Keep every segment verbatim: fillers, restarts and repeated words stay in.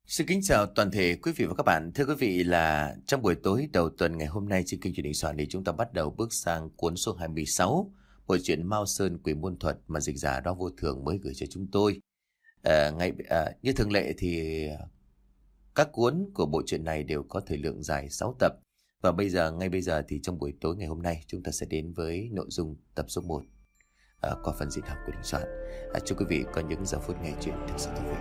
Xin kính chào toàn thể quý vị và các bạn. Thưa quý vị là trong buổi tối đầu tuần ngày hôm nay trên kênh truyền hình Soạn thì chúng ta bắt đầu bước sang cuốn số hai mươi sáu, bộ truyện Mao Sơn Quỷ Môn Thuật mà dịch giả Đó Vô Thường mới gửi cho chúng tôi. À, ngày à, như thường lệ thì các cuốn của bộ truyện này đều có thời lượng dài sáu tập. Và bây giờ ngay bây giờ thì trong buổi tối ngày hôm nay chúng ta sẽ đến với nội dung tập số một à, qua phần diễn đọc của Đình Soạn. À, chúc quý vị có những giờ phút nghe chuyện thực sự thú vị.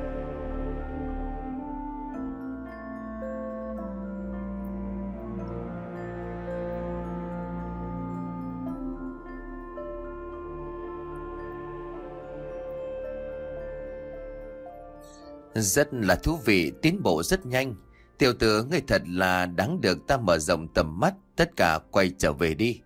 Rất là thú vị, tiến bộ rất nhanh. Tiểu tử ngươi thật là đáng được ta mở rộng tầm mắt. Tất cả quay trở về đi.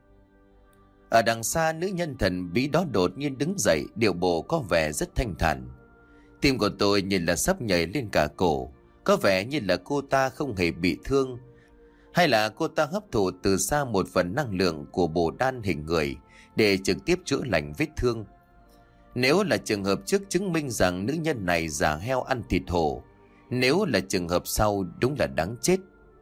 Ở đằng xa, nữ nhân thần bí đó đột nhiên đứng dậy, điệu bộ có vẻ rất thanh thản. Tim của tôi nhìn là sắp nhảy lên cả cổ. Có vẻ như là cô ta không hề bị thương, hay là cô ta hấp thụ từ xa một phần năng lượng của bồ đan hình người để trực tiếp chữa lành vết thương. Nếu là trường hợp trước chứng minh rằng nữ nhân này giả heo ăn thịt hổ, nếu là trường hợp sau đúng là đáng chết.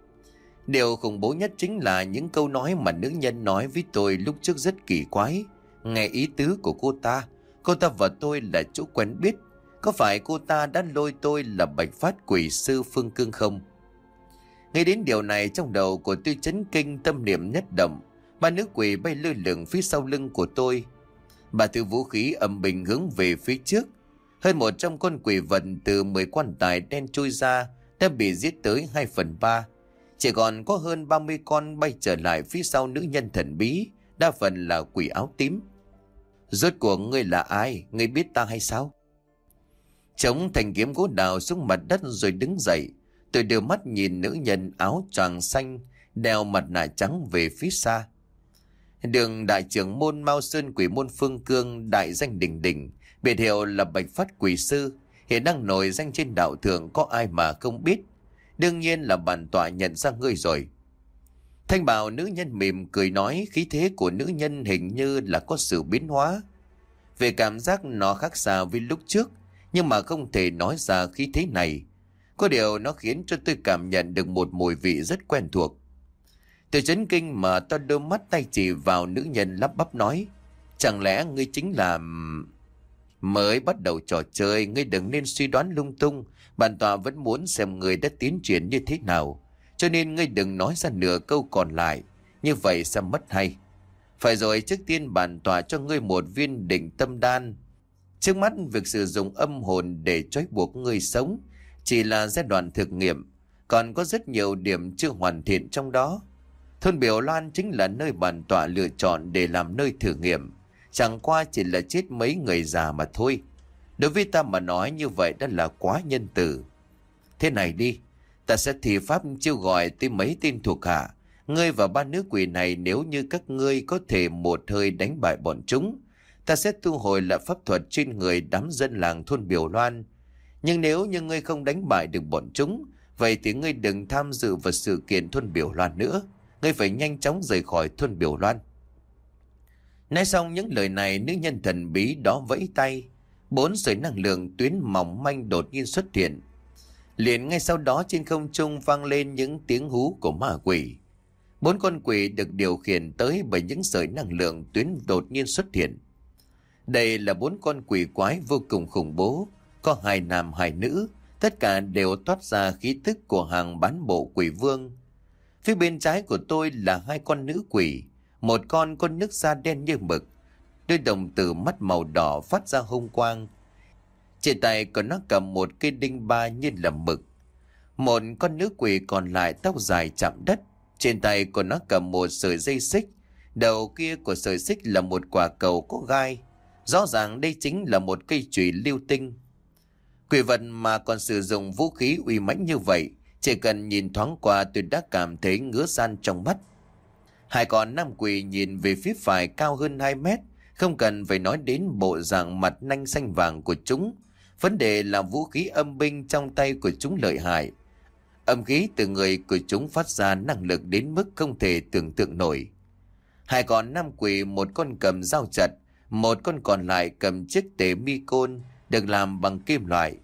Điều khủng bố nhất chính là những câu nói mà nữ nhân nói với tôi lúc trước rất kỳ quái. Nghe ý tứ của cô ta, cô ta và tôi là chỗ quen biết. Có phải cô ta đã lôi tôi là Bạch Phát Quỷ Sư Phương Cương không? Ngay đến điều này, trong đầu của tôi chấn kinh, tâm niệm nhất động. Ba nữ quỷ bay lơ lửng phía sau lưng của tôi. Bà thứ vũ khí âm bình hướng về phía trước. Hơn một trăm con quỷ vật từ mười quan tài đen trôi ra đã bị giết tới hai phần ba. Chỉ còn có hơn ba mươi con bay trở lại phía sau nữ nhân thần bí, đa phần là quỷ áo tím. Rốt cuộc ngươi là ai? Ngươi biết ta hay sao? Chống thành kiếm gỗ đào xuống mặt đất rồi đứng dậy. Tôi đưa mắt nhìn nữ nhân áo choàng xanh đeo mặt nạ trắng về phía xa. Đường đại trưởng môn Mao Sơn Quỷ Môn Phương Cương, đại danh đình đình, biệt hiệu là Bạch Phát Quỷ Sư, hiện đang nổi danh trên đạo thượng, có ai mà không biết. Đương nhiên là bản tọa nhận ra ngươi rồi. Thanh bào nữ nhân mỉm cười nói, khí thế của nữ nhân hình như là có sự biến hóa. Về cảm giác nó khác xa với lúc trước, nhưng mà không thể nói ra khí thế này. Có điều nó khiến cho tôi cảm nhận được một mùi vị rất quen thuộc. Tôi chấn kinh mà to đôi mắt tay chỉ vào nữ nhân, lắp bắp nói, chẳng lẽ ngươi chính là... Mới bắt đầu trò chơi, ngươi đừng nên suy đoán lung tung. Bản tọa vẫn muốn xem ngươi đã tiến triển như thế nào, cho nên ngươi đừng nói ra nửa câu còn lại, như vậy sẽ mất hay. Phải rồi, trước tiên bản tọa cho ngươi một viên định tâm đan. Trước mắt việc sử dụng âm hồn để trói buộc ngươi sống chỉ là giai đoạn thực nghiệm, còn có rất nhiều điểm chưa hoàn thiện trong đó. Thôn Biểu Loan chính là nơi bản tọa lựa chọn để làm nơi thử nghiệm, chẳng qua chỉ là chết mấy người già mà thôi. Đối với ta mà nói như vậy đã là quá nhân từ. Thế này đi, ta sẽ thi pháp chiêu gọi tới mấy tên thuộc hạ. Ngươi và ba nữ quỷ này, nếu như các ngươi có thể một hơi đánh bại bọn chúng, ta sẽ thu hồi lại pháp thuật trên người đám dân làng thôn Biểu Loan. Nhưng nếu như ngươi không đánh bại được bọn chúng, vậy thì ngươi đừng tham dự vào sự kiện thôn Biểu Loan nữa. Ngươi phải nhanh chóng rời khỏi thôn Biểu Loan. Nói xong những lời này, nữ nhân thần bí đó vẫy tay. Bốn sợi năng lượng tuyến mỏng manh đột nhiên xuất hiện. Liền ngay sau đó trên không trung vang lên những tiếng hú của ma quỷ. Bốn con quỷ được điều khiển tới bởi những sợi năng lượng tuyến đột nhiên xuất hiện. Đây là bốn con quỷ quái vô cùng khủng bố. Có hai nam hai nữ, tất cả đều toát ra khí tức của hàng bán bộ quỷ vương. Phía bên trái của tôi là hai con nữ quỷ. Một con con nước da đen như mực, đôi đồng tử mắt màu đỏ phát ra hung quang. Trên tay còn nó cầm một cây đinh ba như là mực. Một con nữ quỷ còn lại tóc dài chạm đất, trên tay còn nó cầm một sợi dây xích. Đầu kia của sợi xích là một quả cầu có gai. Rõ ràng đây chính là một cây chùy lưu tinh. Quỷ vật mà còn sử dụng vũ khí uy mãnh như vậy, chỉ cần nhìn thoáng qua tôi đã cảm thấy ngứa ran trong mắt. Hai con nam quỷ nhìn về phía phải cao hơn hai mét, không cần phải nói đến bộ dạng mặt nanh xanh vàng của chúng. Vấn đề là vũ khí âm binh trong tay của chúng lợi hại. Âm khí từ người của chúng phát ra năng lực đến mức không thể tưởng tượng nổi. Hai con nam quỷ, một con cầm dao chặt, một con còn lại cầm chiếc tể mi côn được làm bằng kim loại.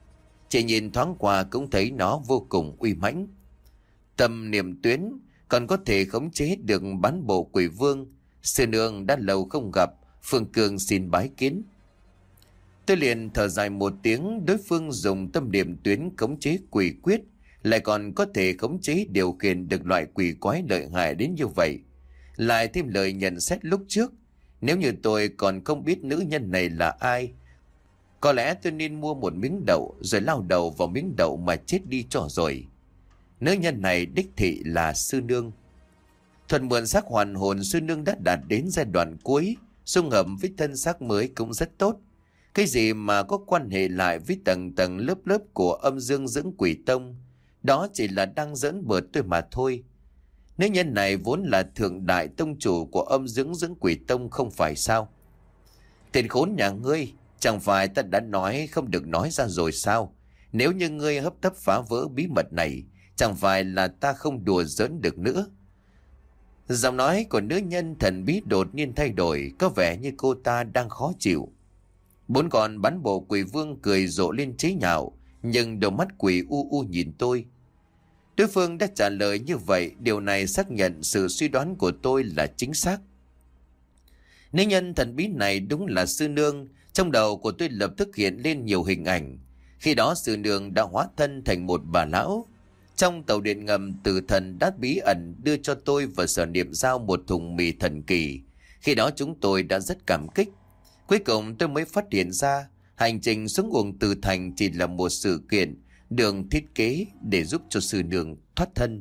Chỉ nhìn thoáng qua cũng thấy nó vô cùng uy mãnh. Tâm niệm tuyến còn có thể khống chế được bán bộ quỷ vương. Sư nương đã lâu không gặp, Phương Cương xin bái kiến. Tôi liền thở dài một tiếng. Đối phương dùng tâm niệm tuyến khống chế quỷ quyết, lại còn có thể khống chế điều khiển được loại quỷ quái lợi hại đến như vậy. Lại thêm lời nhận xét lúc trước, nếu như tôi còn không biết nữ nhân này là ai, có lẽ tôi nên mua một miếng đậu rồi lao đầu vào miếng đậu mà chết đi cho rồi. Nữ nhân này đích thị là sư nương. Thuần mượn xác hoàn hồn, sư nương đã đạt đến giai đoạn cuối, xung hợp với thân xác mới cũng rất tốt. Cái gì mà có quan hệ lại với tầng tầng lớp lớp của âm dương dưỡng quỷ tông, đó chỉ là đang giỡn bợt tôi mà thôi. Nữ nhân này vốn là thượng đại tông chủ của âm dưỡng dưỡng quỷ tông không phải sao? Tên khốn nhà ngươi, chẳng phải ta đã nói không được nói ra rồi sao? Nếu như ngươi hấp tấp phá vỡ bí mật này, chẳng phải là ta không đùa giỡn được nữa. Giọng nói của nữ nhân thần bí đột nhiên thay đổi, có vẻ như cô ta đang khó chịu. Bốn con bắn bộ quỷ vương cười rộ lên chế nhạo, nhưng đôi mắt quỷ u u nhìn tôi. Đối phương đã trả lời như vậy, điều này xác nhận sự suy đoán của tôi là chính xác. Nữ nhân thần bí này đúng là sư nương. Trong đầu của tôi lập tức hiện lên nhiều hình ảnh. Khi đó sư nương đã hóa thân thành một bà lão. Trong tàu điện ngầm, tử thần đã bí ẩn đưa cho tôi và Sở Niệm Giao một thùng mì thần kỳ. Khi đó chúng tôi đã rất cảm kích. Cuối cùng tôi mới phát hiện ra hành trình xuống uổng Từ Thành chỉ là một sự kiện đường thiết kế để giúp cho sư nương thoát thân.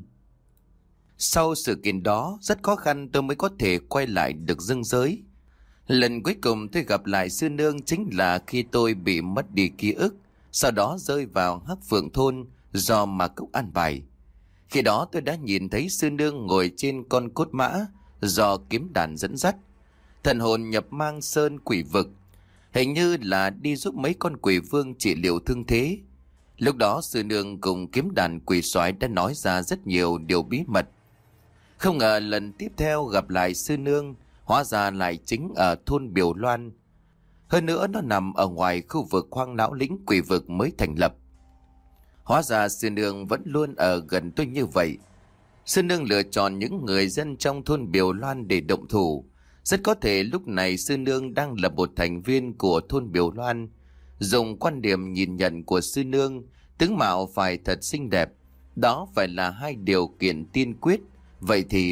Sau sự kiện đó, rất khó khăn tôi mới có thể quay lại được dương giới. Lần cuối cùng tôi gặp lại sư nương chính là khi tôi bị mất đi ký ức, sau đó rơi vào Hắc Phượng Thôn do mà Cốc an bài. Khi đó tôi đã nhìn thấy sư nương ngồi trên con cốt mã do kiếm đàn dẫn dắt, thần hồn nhập mang sơn quỷ vực, hình như là đi giúp mấy con quỷ vương trị liệu thương thế. Lúc đó sư nương cùng kiếm đàn quỷ soái đã nói ra rất nhiều điều bí mật. Không ngờ lần tiếp theo gặp lại sư nương, hóa ra lại chính ở thôn Biểu Loan. Hơn nữa nó nằm ở ngoài khu vực Hoang Lão Lĩnh quỷ vực mới thành lập. Hóa ra sư nương vẫn luôn ở gần tôi như vậy. Sư nương lựa chọn những người dân trong thôn Biểu Loan để động thủ. Rất có thể lúc này sư nương đang là một thành viên của thôn Biểu Loan. Dùng quan điểm nhìn nhận của sư nương, tướng mạo phải thật xinh đẹp. Đó phải là hai điều kiện tiên quyết. Vậy thì...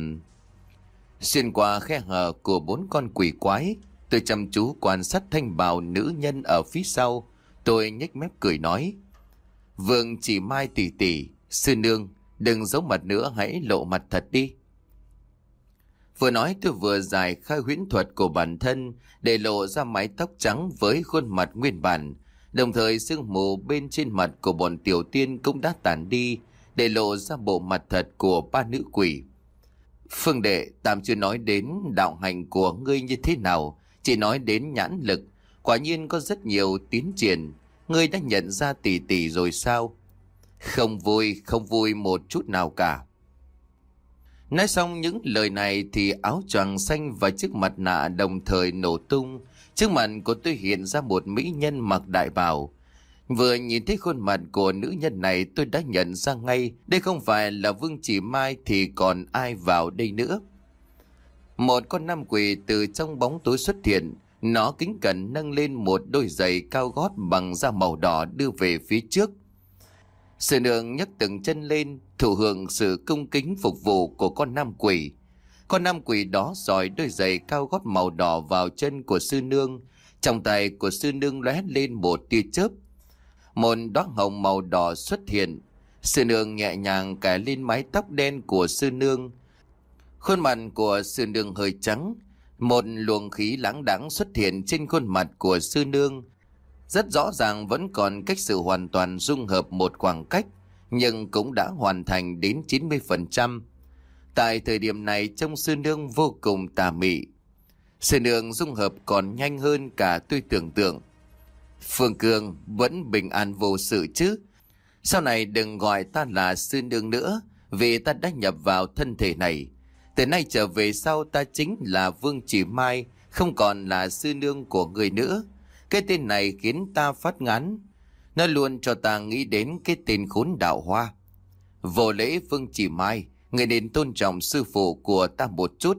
Xuyên qua khe hở của bốn con quỷ quái, tôi chăm chú quan sát thanh bào nữ nhân ở phía sau. Tôi nhếch mép cười nói: Vương Chỉ Mai tỷ tỷ, sư nương, đừng giấu mặt nữa, hãy lộ mặt thật đi. Vừa nói tôi vừa giải khai huyễn thuật của bản thân để lộ ra mái tóc trắng với khuôn mặt nguyên bản. Đồng thời sương mù bên trên mặt của bọn tiểu tiên cũng đã tản đi để lộ ra bộ mặt thật của ba nữ quỷ. Phương đệ, tạm chưa nói đến đạo hành của ngươi như thế nào, chỉ nói đến nhãn lực. Quả nhiên có rất nhiều tiến triển. Ngươi đã nhận ra tỷ tỷ rồi sao? Không vui, không vui một chút nào cả. Nói xong những lời này thì áo choàng xanh và chiếc mặt nạ đồng thời nổ tung. Trước mặt của tôi hiện ra một mỹ nhân mặc đại bào. Vừa nhìn thấy khuôn mặt của nữ nhân này, tôi đã nhận ra ngay đây không phải là Vương Chỉ Mai thì còn ai vào đây nữa. Một con nam quỷ từ trong bóng tối xuất hiện. Nó kính cẩn nâng lên một đôi giày cao gót bằng da màu đỏ đưa về phía trước. Sư nương nhấc từng chân lên, thụ hưởng sự cung kính phục vụ của con nam quỷ. Con nam quỷ đó dọi đôi giày cao gót màu đỏ vào chân của sư nương. Trong tay của sư nương lóe lên một tia chớp. Một đóa hồng màu đỏ xuất hiện. Sư nương nhẹ nhàng cài lên mái tóc đen của sư nương. Khuôn mặt của sư nương hơi trắng. Một luồng khí lãng đãng xuất hiện trên khuôn mặt của sư nương. Rất rõ ràng vẫn còn cách sự hoàn toàn dung hợp một khoảng cách, nhưng cũng đã hoàn thành đến chín mươi phần trăm. Tại thời điểm này trông sư nương vô cùng tà mị. Sư nương dung hợp còn nhanh hơn cả tôi tưởng tượng. Phương Cương vẫn bình an vô sự chứ? Sau này đừng gọi ta là sư nương nữa, vì ta đã nhập vào thân thể này. Từ nay trở về sau ta chính là Vương Chỉ Mai, không còn là sư nương của người nữa. Cái tên này khiến ta phát ngán. Nó luôn cho ta nghĩ đến cái tên khốn Đạo Hoa. Vô lễ Vương Chỉ Mai, người nên tôn trọng sư phụ của ta một chút.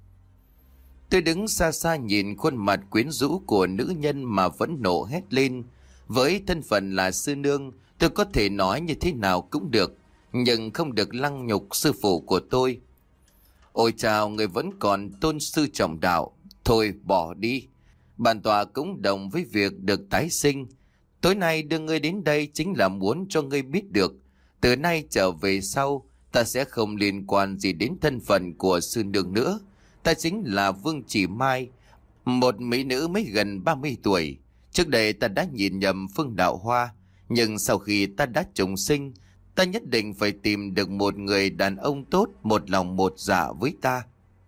Tôi đứng xa xa nhìn khuôn mặt quyến rũ của nữ nhân mà vẫn nộ hét lên. Với thân phận là sư nương, tôi có thể nói như thế nào cũng được, nhưng không được lăng nhục sư phụ của tôi. Ôi chào, người vẫn còn tôn sư trọng đạo. Thôi bỏ đi. Bản tọa cũng đồng với việc được tái sinh. Tối nay đưa ngươi đến đây chính là muốn cho ngươi biết được, từ nay trở về sau, ta sẽ không liên quan gì đến thân phận của sư nương nữa. Ta chính là Vương Chỉ Mai, một mỹ nữ mới gần ba mươi tuổi. Trước đây ta đã nhìn nhầm Phương Đạo Hoa, nhưng sau khi ta đã trùng sinh, ta nhất định phải tìm được một người đàn ông tốt, một lòng một dạ với ta.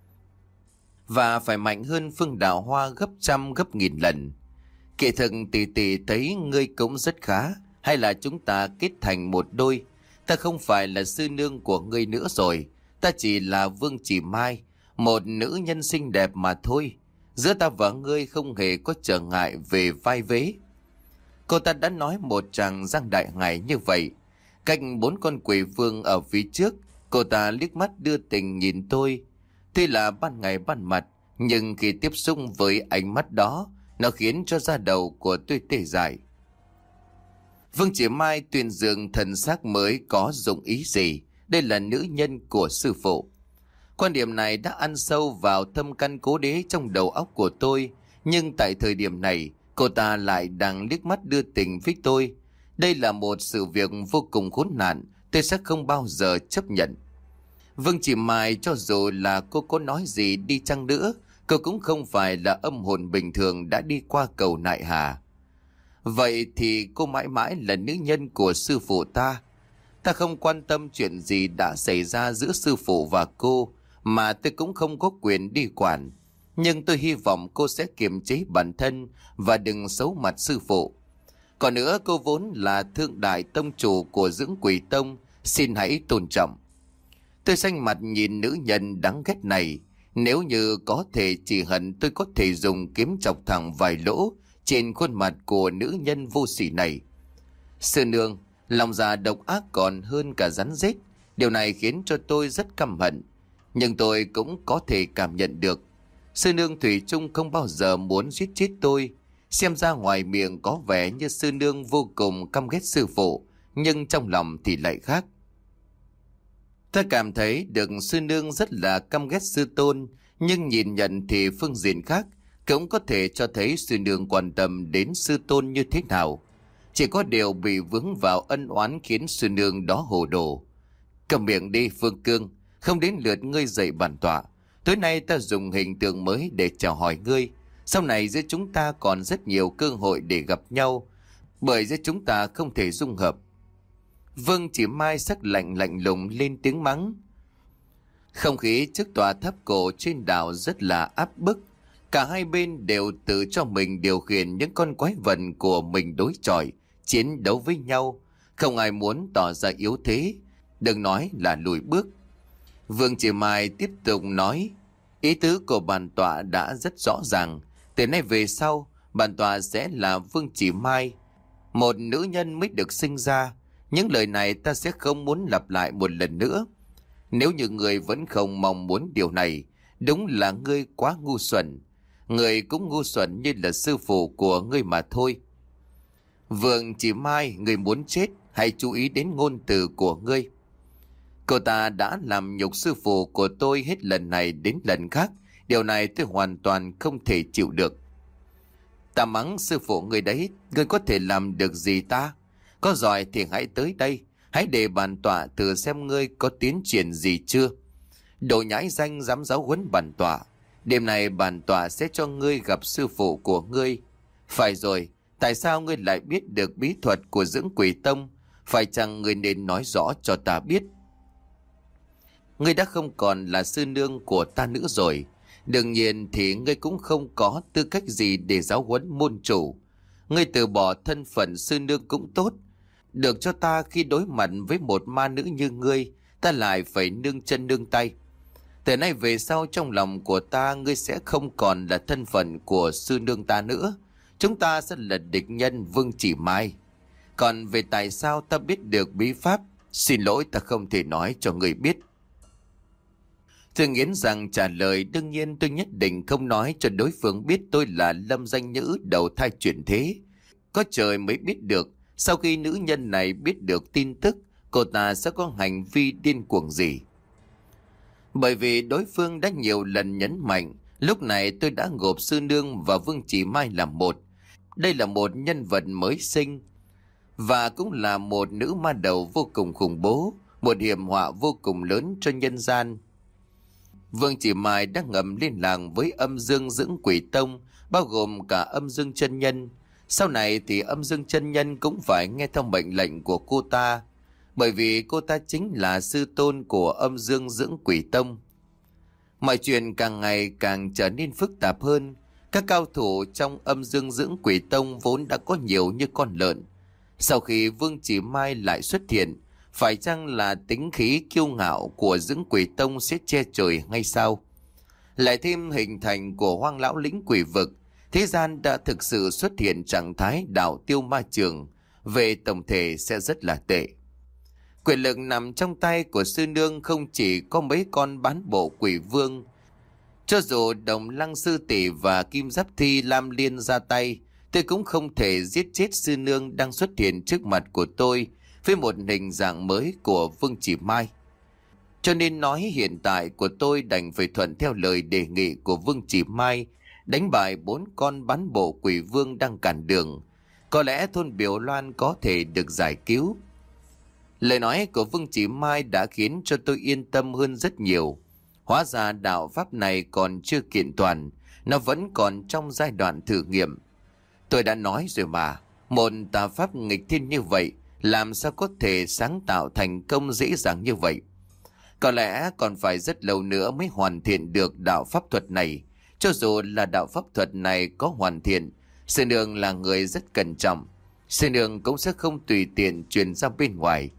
Và phải mạnh hơn Phương Đạo Hoa gấp trăm gấp nghìn lần. Kỳ thực tỷ tỷ thấy ngươi cũng rất khá, hay là chúng ta kết thành một đôi. Ta không phải là sư nương của ngươi nữa rồi, ta chỉ là Vương Chỉ Mai, một nữ nhân xinh đẹp mà thôi. Giữa ta và ngươi không hề có trở ngại về vai vế. Cô ta đã nói một tràng giang đại ngải như vậy. Cạnh bốn con quỷ vương ở phía trước, cô ta liếc mắt đưa tình nhìn tôi. Tuy là ban ngày ban mặt, nhưng khi tiếp xúc với ánh mắt đó, nó khiến cho da đầu của tôi tê dại. Vương Chỉ Mai tuyên dương thần xác mới có dụng ý gì? Đây là nữ nhân của sư phụ. Quan điểm này đã ăn sâu vào thâm căn cố đế trong đầu óc của tôi. Nhưng tại thời điểm này, cô ta lại đang liếc mắt đưa tình với tôi. Đây là một sự việc vô cùng khốn nạn, tôi sẽ không bao giờ chấp nhận. Vương Chỉ Mai cho dù là cô có nói gì đi chăng nữa, cô cũng không phải là âm hồn bình thường đã đi qua cầu nại hà. Vậy thì cô mãi mãi là nữ nhân của sư phụ ta. Ta không quan tâm chuyện gì đã xảy ra giữa sư phụ và cô, mà tôi cũng không có quyền đi quản. Nhưng tôi hy vọng cô sẽ kiềm chế bản thân và đừng xấu mặt sư phụ. Còn nữa, cô vốn là thượng đại tông chủ của Dưỡng Quỷ Tông, xin hãy tôn trọng. Tôi xanh mặt nhìn nữ nhân đáng ghét này. Nếu như có thể chỉ hận tôi có thể dùng kiếm chọc thẳng vài lỗ trên khuôn mặt của nữ nhân vô sỉ này. Sư nương, lòng già độc ác còn hơn cả rắn rết. Điều này khiến cho tôi rất căm hận. Nhưng tôi cũng có thể cảm nhận được sư nương thủy chung không bao giờ muốn giết chết tôi. Xem ra ngoài miệng có vẻ như sư nương vô cùng căm ghét sư phụ, nhưng trong lòng thì lại khác. Ta cảm thấy được sư nương rất là căm ghét sư tôn, nhưng nhìn nhận thì phương diện khác cũng có thể cho thấy sư nương quan tâm đến sư tôn như thế nào. Chỉ có điều bị vướng vào ân oán khiến sư nương đó hồ đồ. Cầm miệng đi Phương Cương, không đến lượt ngươi dạy bản tọa. Tối nay ta dùng hình tượng mới để chào hỏi ngươi. Sau này giữa chúng ta còn rất nhiều cơ hội để gặp nhau, bởi giữa chúng ta không thể dung hợp. Vương Chỉ Mai sắc lạnh lạnh lùng lên tiếng mắng. Không khí trước tòa tháp cổ trên đảo rất là áp bức. Cả hai bên đều tự cho mình điều khiển những con quái vật của mình đối chọi, chiến đấu với nhau. Không ai muốn tỏ ra yếu thế, đừng nói là lùi bước. Vương Chỉ Mai tiếp tục nói, ý tứ của bản tọa đã rất rõ ràng. Từ nay về sau, bản tọa sẽ là Vương Chỉ Mai, một nữ nhân mới được sinh ra. Những lời này ta sẽ không muốn lặp lại một lần nữa. Nếu như người vẫn không mong muốn điều này, đúng là ngươi quá ngu xuẩn. Người cũng ngu xuẩn như là sư phụ của ngươi mà thôi. Vương Chỉ Mai, người muốn chết, hãy chú ý đến ngôn từ của ngươi. Cô ta đã làm nhục sư phụ của tôi hết lần này đến lần khác. Điều này tôi hoàn toàn không thể chịu được. Ta mắng sư phụ người đấy, ngươi có thể làm được gì ta? Có giỏi thì hãy tới đây, hãy để bản tọa thử xem ngươi có tiến triển gì chưa. Đồ nhãi danh dám giáo huấn bản tọa. Đêm này bản tọa sẽ cho ngươi gặp sư phụ của ngươi. Phải rồi, tại sao ngươi lại biết được bí thuật của Dưỡng Quỷ Tông? Phải chăng ngươi nên nói rõ cho ta biết? Ngươi đã không còn là sư nương của ta nữa rồi. Đương nhiên thì ngươi cũng không có tư cách gì để giáo huấn môn chủ. Ngươi từ bỏ thân phận sư nương cũng tốt. Được cho ta khi đối mặt với một ma nữ như ngươi, ta lại phải nương chân nương tay. Từ nay về sau trong lòng của ta, ngươi sẽ không còn là thân phận của sư nương ta nữa. Chúng ta sẽ là địch nhân Vương Chỉ Mai. Còn về tại sao ta biết được bí pháp, xin lỗi ta không thể nói cho người biết. Thương Yến rằng trả lời, đương nhiên tôi nhất định không nói cho đối phương biết tôi là Lâm Danh Nữ đầu thai chuyển thế. Có trời mới biết được, sau khi nữ nhân này biết được tin tức, cô ta sẽ có hành vi điên cuồng gì. Bởi vì đối phương đã nhiều lần nhấn mạnh, lúc này tôi đã gộp Sư Nương và Vương Chỉ Mai làm một. Đây là một nhân vật mới sinh, và cũng là một nữ ma đầu vô cùng khủng bố, một hiểm họa vô cùng lớn cho nhân gian. Vương Chỉ Mai đã ngầm liên lạc với Âm Dương Dưỡng Quỷ Tông, bao gồm cả Âm Dương Chân Nhân. Sau này thì Âm Dương Chân Nhân cũng phải nghe theo mệnh lệnh của cô ta, bởi vì cô ta chính là sư tôn của Âm Dương Dưỡng Quỷ Tông. Mọi chuyện càng ngày càng trở nên phức tạp hơn. Các cao thủ trong Âm Dương Dưỡng Quỷ Tông vốn đã có nhiều như con lợn. Sau khi Vương Chỉ Mai lại xuất hiện, phải chăng là tính khí kiêu ngạo của Dưỡng Quỷ Tông sẽ che trời hay sao? Lại thêm hình thành của Hoang Lão Lĩnh Quỷ Vực, thế gian đã thực sự xuất hiện trạng thái đạo tiêu ma trường, về tổng thể sẽ rất là tệ. Quyền lực nằm trong tay của Sư Nương, không chỉ có mấy con bán bộ quỷ vương. Cho dù Đồng Lăng Sư Tỷ và Kim Giáp Thi Lam Liên ra tay, tôi cũng không thể giết chết Sư Nương đang xuất hiện trước mặt của tôi với một hình dạng mới của Vương Chỉ Mai. Cho nên nói hiện tại của tôi đành phải thuận theo lời đề nghị của Vương Chỉ Mai, đánh bại bốn con bán bộ quỷ vương đang cản đường. Có lẽ thôn Biểu Loan có thể được giải cứu. Lời nói của Vương Chỉ Mai đã khiến cho tôi yên tâm hơn rất nhiều. Hóa ra đạo pháp này còn chưa kiện toàn, nó vẫn còn trong giai đoạn thử nghiệm. Tôi đã nói rồi mà, một tà pháp nghịch thiên như vậy làm sao có thể sáng tạo thành công dễ dàng như vậy. Có lẽ còn phải rất lâu nữa mới hoàn thiện được đạo pháp thuật này. Cho dù là đạo pháp thuật này có hoàn thiện, Sư Nương là người rất cẩn trọng, Sư Nương cũng sẽ không tùy tiện truyền ra bên ngoài.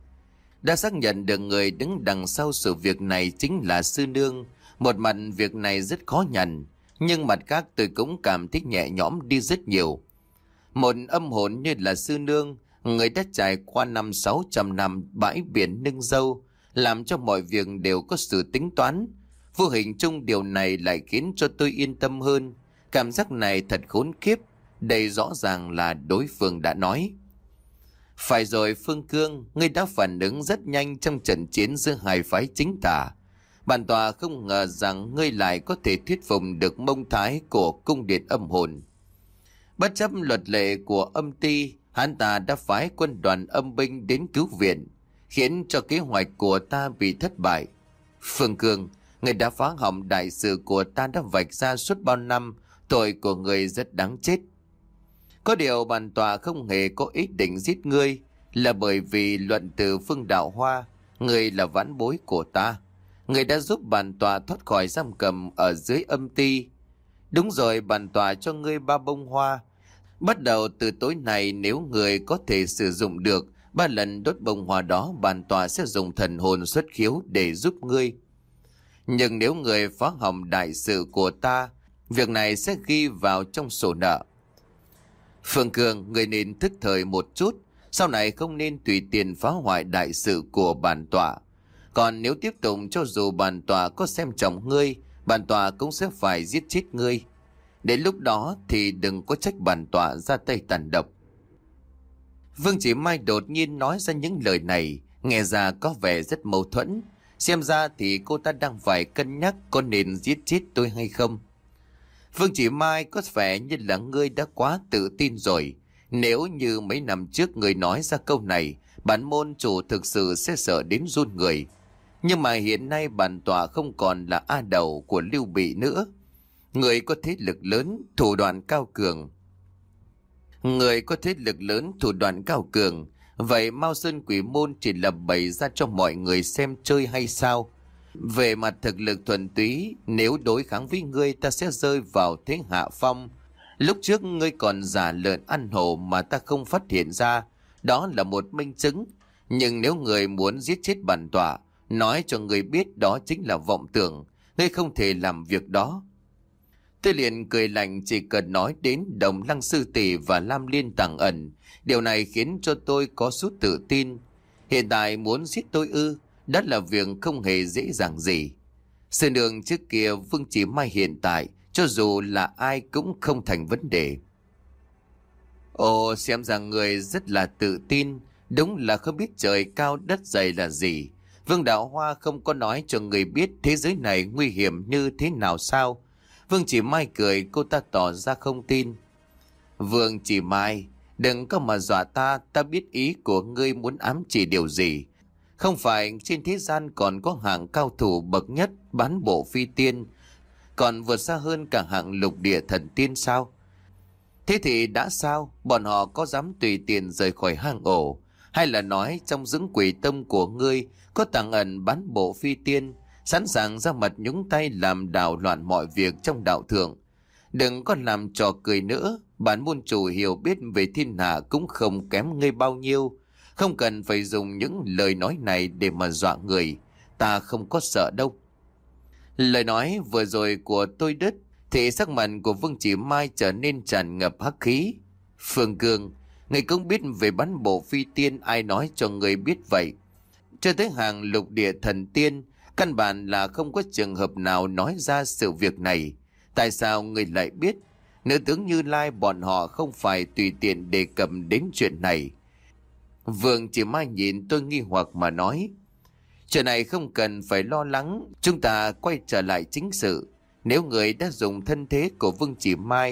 Đã xác nhận được người đứng đằng sau sự việc này chính là Sư Nương. Một mặt việc này rất khó nhằn, nhưng mặt khác tôi cũng cảm thấy nhẹ nhõm đi rất nhiều. Một âm hồn như là Sư Nương, người đã trải qua năm sáu trăm năm bãi biển nâng dâu, làm cho mọi việc đều có sự tính toán. Vô hình chung điều này lại khiến cho tôi yên tâm hơn. Cảm giác này thật khốn kiếp. Đây rõ ràng là đối phương đã nói. Phải rồi Phương Cương, ngươi đã phản ứng rất nhanh trong trận chiến giữa hai phái chính tà. Bản tòa không ngờ rằng ngươi lại có thể thuyết phục được mông thái của cung điện âm hồn. Bất chấp luật lệ của âm ty, hắn ta đã phái quân đoàn âm binh đến cứu viện, khiến cho kế hoạch của ta bị thất bại. Phương Cương, người đã phá hỏng đại sự của ta đã vạch ra suốt bao năm, tội của người rất đáng chết. Có điều bản tòa không hề có ý định giết ngươi, là bởi vì luận từ Phương Đạo Hoa, ngươi là vãn bối của ta. Ngươi đã giúp bản tòa thoát khỏi giam cầm ở dưới âm ty. Đúng rồi, bản tòa cho ngươi ba bông hoa. Bắt đầu từ tối nay, nếu người có thể sử dụng được ba lần đốt bông hoa đó, bản tòa sẽ dùng thần hồn xuất khiếu để giúp ngươi. Nhưng nếu người phá hỏng đại sự của ta, việc này sẽ ghi vào trong sổ nợ. Phương Cường, người nên thức thời một chút, sau này không nên tùy tiện phá hoại đại sự của bản tòa. Còn nếu tiếp tục, cho dù bản tòa có xem trọng ngươi, bản tòa cũng sẽ phải giết chết ngươi. Đến lúc đó thì đừng có trách bản tòa ra tay tàn độc. Vương Chỉ Mai đột nhiên nói ra những lời này, nghe ra có vẻ rất mâu thuẫn. Xem ra thì cô ta đang phải cân nhắc có nên giết chết tôi hay không. Vương Chỉ Mai, có vẻ như là ngươi đã quá tự tin rồi. Nếu như mấy năm trước ngươi nói ra câu này, bản môn chủ thực sự sẽ sợ đến run người. Nhưng mà hiện nay bản tòa không còn là A Đầu của Lưu Bị nữa. Người có thế lực lớn, thủ đoạn cao cường. Người có thế lực lớn, thủ đoạn cao cường. Vậy Mao Sơn Quỷ Môn chỉ là bày ra cho mọi người xem chơi hay sao? Về mặt thực lực thuần túy, nếu đối kháng với ngươi ta sẽ rơi vào thế hạ phong. Lúc trước ngươi còn giả lợn ăn hổ mà ta không phát hiện ra, đó là một minh chứng. Nhưng nếu người muốn giết chết bản tòa, nói cho người biết đó chính là vọng tưởng, ngươi không thể làm việc đó. Tôi liền cười lạnh, chỉ cần nói đến Đồng Lăng sư tỷ và Lam Liên tàng ẩn, điều này khiến cho tôi có chút tự tin. Hiện tại muốn giết tôi ư? Đó là việc không hề dễ dàng gì. Sư nương trước kia, Vương Chỉ Mai hiện tại, cho dù là ai cũng không thành vấn đề. Ồ, xem ra người rất là tự tin, đúng là không biết trời cao đất dày là gì. Vương Đạo Hoa không có nói cho người biết thế giới này nguy hiểm như thế nào sao? Vương Chỉ Mai cười, cô ta tỏ ra không tin. Vương Chỉ Mai, đừng có mà dọa ta, ta biết ý của ngươi muốn ám chỉ điều gì. Không phải trên thế gian còn có hạng cao thủ bậc nhất bán bộ phi tiên, còn vượt xa hơn cả hạng lục địa thần tiên sao? Thế thì đã sao? Bọn họ có dám tùy tiện rời khỏi hang ổ? Hay là nói trong dưỡng quỷ tông của ngươi có tàng ẩn bán bộ phi tiên, sẵn sàng ra mặt nhúng tay làm đảo loạn mọi việc trong đạo thượng? Đừng có làm trò cười nữa, bản môn chủ hiểu biết về thiên hạ cũng không kém ngươi bao nhiêu. Không cần phải dùng những lời nói này để mà dọa người, ta không có sợ đâu. Lời nói vừa rồi của tôi đứt, thì sắc mặt của Vương Chỉ Mai trở nên tràn ngập hắc khí. Phương Cương, người cũng biết về bán bộ phi tiên, ai nói cho người biết vậy? Cho tới hàng lục địa thần tiên, căn bản là không có trường hợp nào nói ra sự việc này. Tại sao người lại biết? Nữ tướng Như Lai bọn họ không phải tùy tiện đề cập đến chuyện này. Vương Chỉ Mai nhìn tôi nghi hoặc mà nói, chuyện này không cần phải lo lắng, chúng ta quay trở lại chính sự. Nếu người đã dùng thân thế của Vương Chỉ Mai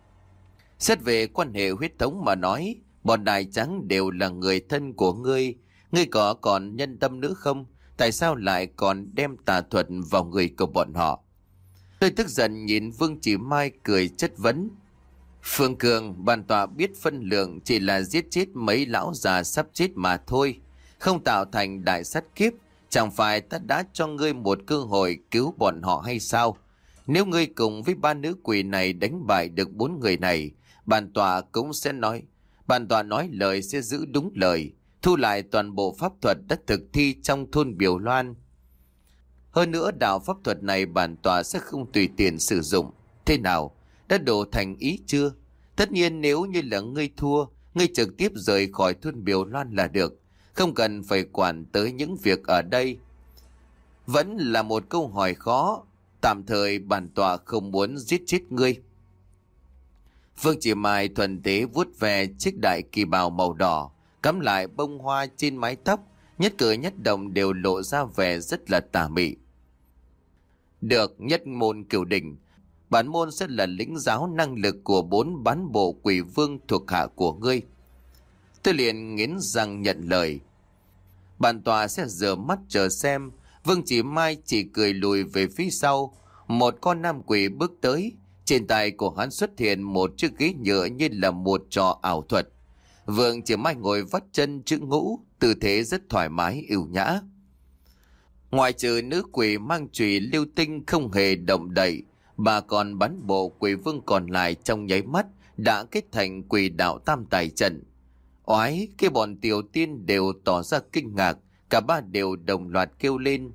xét về quan hệ huyết thống mà nói, bọn Đại Trắng đều là người thân của ngươi. Ngươi có còn nhân tâm nữa không? Tại sao lại còn đem tà thuật vào người của bọn họ? Tôi tức giận nhìn Vương Chỉ Mai cười chất vấn. Phương Cường, bản tọa biết phân lượng chỉ là giết chết mấy lão già sắp chết mà thôi, không tạo thành đại sát kiếp. Chẳng phải ta đã cho ngươi một cơ hội cứu bọn họ hay sao? Nếu ngươi cùng với ba nữ quỷ này đánh bại được bốn người này, bản tọa cũng sẽ nói. Bản tọa nói lời sẽ giữ đúng lời, thu lại toàn bộ pháp thuật đã thực thi trong thôn Biểu Loan. Hơn nữa đạo pháp thuật này bản tọa sẽ không tùy tiện sử dụng. Thế nào? Đã đổ thành ý chưa? Tất nhiên nếu như là ngươi thua, ngươi trực tiếp rời khỏi thôn Biểu Loan là được, không cần phải quản tới những việc ở đây. Vẫn là một câu hỏi khó. Tạm thời bản tọa không muốn giết chết ngươi. Vương Chỉ Mai thuần tế vuốt về chiếc đại kỳ bào màu đỏ, cắm lại bông hoa trên mái tóc, nhất cử nhất động đều lộ ra vẻ rất là tà mị. Được, nhất môn cửu đỉnh, bản môn sẽ là lĩnh giáo năng lực của bốn bán bộ quỷ vương thuộc hạ của ngươi. Tôi liền nghiến răng nhận lời. Bản tọa sẽ rửa mắt chờ xem. Vương Chỉ Mai chỉ cười lùi về phía sau. Một con nam quỷ bước tới. Trên tay của hắn xuất hiện một chiếc ghế nhựa như là một trò ảo thuật. Vương Chỉ Mai ngồi vắt chân chữ ngũ, tư thế rất thoải mái ưu nhã. Ngoài trừ nữ quỷ mang chùy lưu tinh không hề động đậy, bà còn bắn bộ quỷ vương còn lại trong nháy mắt đã kết thành quỷ đạo tam tài trận. Oái, cái bọn tiểu tiên đều tỏ ra kinh ngạc, cả ba đều đồng loạt kêu lên.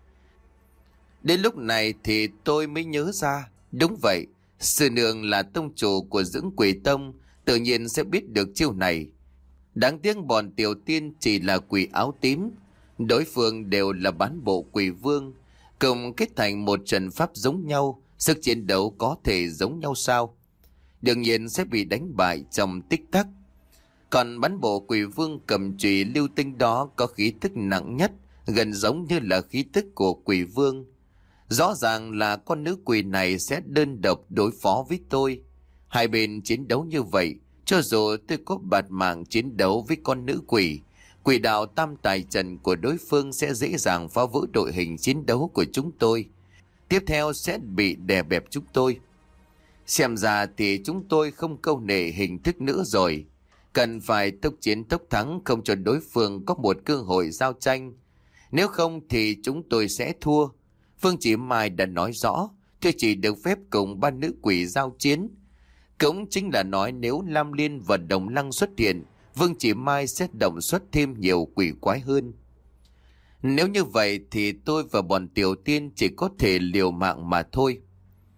Đến lúc này thì tôi mới nhớ ra, đúng vậy, sư nương là tông chủ của dưỡng quỷ tông, tự nhiên sẽ biết được chiêu này. Đáng tiếc bọn tiểu tiên chỉ là quỷ áo tím, đối phương đều là bán bộ quỷ vương, cùng kết thành một trận pháp giống nhau, sức chiến đấu có thể giống nhau sao? Đương nhiên sẽ bị đánh bại trong tích tắc. Còn bán bộ quỷ vương cầm chùy lưu tinh đó có khí tức nặng nhất, gần giống như là khí tức của quỷ vương. Rõ ràng là con nữ quỷ này sẽ đơn độc đối phó với tôi. Hai bên chiến đấu như vậy, cho dù tôi có bạt mạng chiến đấu với con nữ quỷ, quỷ đạo tam tài trận của đối phương sẽ dễ dàng phá vỡ đội hình chiến đấu của chúng tôi. Tiếp theo sẽ bị đè bẹp chúng tôi. Xem ra thì chúng tôi không câu nệ hình thức nữa rồi. Cần phải tốc chiến tốc thắng, không cho đối phương có một cơ hội giao tranh. Nếu không thì chúng tôi sẽ thua. Vương Chỉ Mai đã nói rõ, tôi chỉ được phép cùng ba nữ quỷ giao chiến. Cũng chính là nói nếu Lam Liên và Đồng Lăng xuất hiện, Vương Chỉ Mai sẽ động xuất thêm nhiều quỷ quái hơn. Nếu như vậy thì tôi và bọn tiểu tiên chỉ có thể liều mạng mà thôi.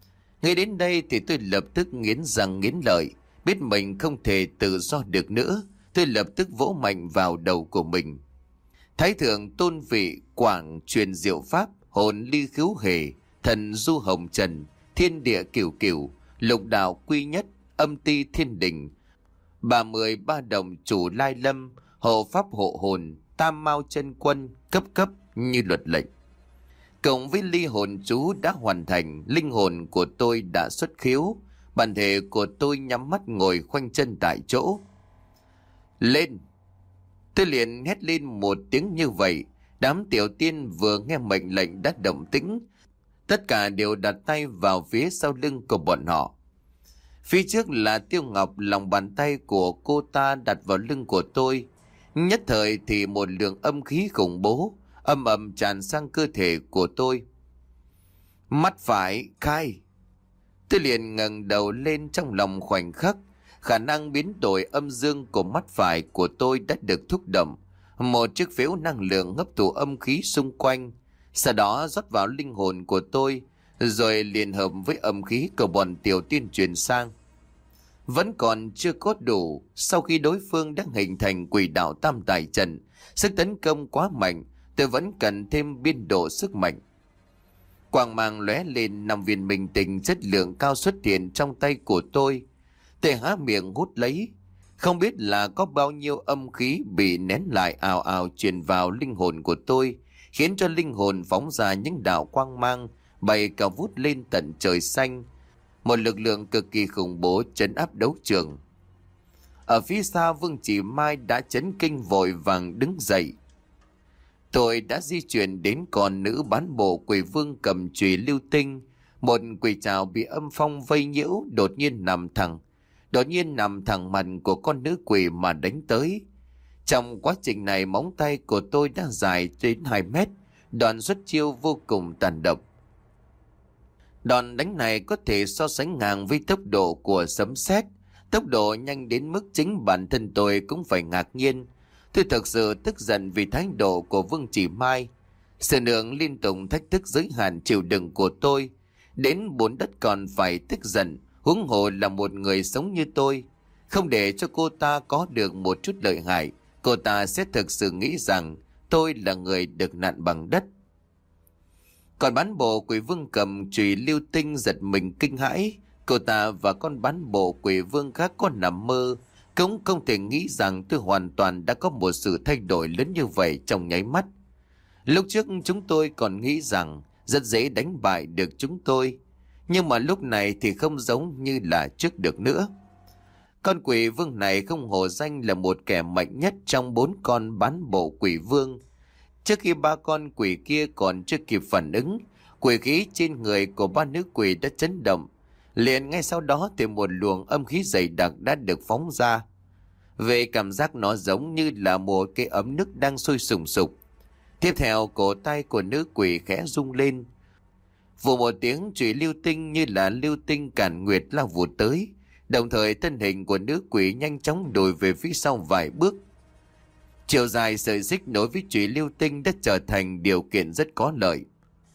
Ngay đến đây thì tôi lập tức nghiến răng nghiến lợi, biết mình không thể tự do được nữa. Tôi lập tức vỗ mạnh vào đầu của mình. Thái thượng tôn vị quảng truyền diệu pháp, hồn ly khứu hề, thần du hồng trần, thiên địa cửu cửu, lục đạo quy nhất, âm ti thiên đình, ba mười ba đồng chủ lai lâm, hộ pháp hộ hồn, tam mao chân quân, cấp cấp như luật lệnh. Cộng với ly hồn chú đã hoàn thành, linh hồn của tôi đã xuất khiếu, bản thể của tôi nhắm mắt ngồi khoanh chân tại chỗ. Lên! Tôi liền hét lên một tiếng như vậy. Đám tiểu tiên vừa nghe mệnh lệnh đã động tĩnh, tất cả đều đặt tay vào phía sau lưng của bọn họ. Phía trước là Tiêu Ngọc, lòng bàn tay của cô ta đặt vào lưng của tôi. Nhất thời thì một lượng âm khí khủng bố âm ầm tràn sang cơ thể của tôi. Mắt phải khai! Tôi liền ngẩng đầu lên, trong lòng khoảnh khắc khả năng biến đổi âm dương của mắt phải của tôi đã được thúc động. Một chiếc phễu năng lượng hấp thụ âm khí xung quanh, sau đó rót vào linh hồn của tôi, rồi liền hợp với âm khí của bọn tiểu tiên truyền sang. Vẫn còn chưa có đủ. Sau khi đối phương đã hình thành quỷ đạo tam tài trận, sức tấn công quá mạnh, tôi vẫn cần thêm biên độ sức mạnh. Quang mang lóe lên, năm viên minh tinh chất lượng cao xuất hiện trong tay của tôi. Tôi há miệng hút lấy, không biết là có bao nhiêu âm khí bị nén lại ào ào truyền vào linh hồn của tôi, khiến cho linh hồn phóng ra những đạo quang mang bay cao vút lên tận trời xanh. Một lực lượng cực kỳ khủng bố trấn áp đấu trường. Ở phía xa, Vương Chỉ Mai đã chấn kinh vội vàng đứng dậy. Tôi đã di chuyển đến con nữ bán bộ quỷ vương cầm chùy lưu tinh. Một quỷ trảo bị âm phong vây nhiễu đột nhiên nằm thẳng. Đột nhiên nằm thẳng mặt của con nữ quỷ mà đánh tới. Trong quá trình này, móng tay của tôi đã dài đến hai mét. Đòn xuất chiêu vô cùng tàn độc. Đòn đánh này có thể so sánh ngang với tốc độ của sấm sét, tốc độ nhanh đến mức chính bản thân tôi cũng phải ngạc nhiên. Tôi thực sự tức giận vì thái độ của Vương Chỉ Mai. Sự nương liên tục thách thức giới hạn chịu đựng của tôi, đến bốn đất còn phải tức giận, huống hồ là một người sống như tôi. Không để cho cô ta có được một chút lợi hại, cô ta sẽ thực sự nghĩ rằng tôi là người được nạn bằng đất. Còn bán bộ quỷ vương cầm chùy lưu tinh giật mình kinh hãi. Cô ta và con bán bộ quỷ vương khác có nằm mơ cũng không thể nghĩ rằng tôi hoàn toàn đã có một sự thay đổi lớn như vậy trong nháy mắt. Lúc trước chúng tôi còn nghĩ rằng rất dễ đánh bại được chúng tôi, nhưng mà lúc này thì không giống như là trước được nữa. Con quỷ vương này không hổ danh là một kẻ mạnh nhất trong bốn con bán bộ quỷ vương. Trước khi ba con quỷ kia còn chưa kịp phản ứng, quỷ khí trên người của ba nữ quỷ đã chấn động. Liền ngay sau đó thì một luồng âm khí dày đặc đã được phóng ra. Về cảm giác nó giống như là một cái ấm nước đang sôi sùng sục. Tiếp theo, cổ tay của nữ quỷ khẽ rung lên. Vụ một tiếng, chùy lưu tinh như là lưu tinh càn nguyệt lao vụt tới. Đồng thời thân hình của nữ quỷ nhanh chóng lùi về phía sau vài bước. Chiều dài sợi xích nối với chùy lưu tinh đã trở thành điều kiện rất có lợi.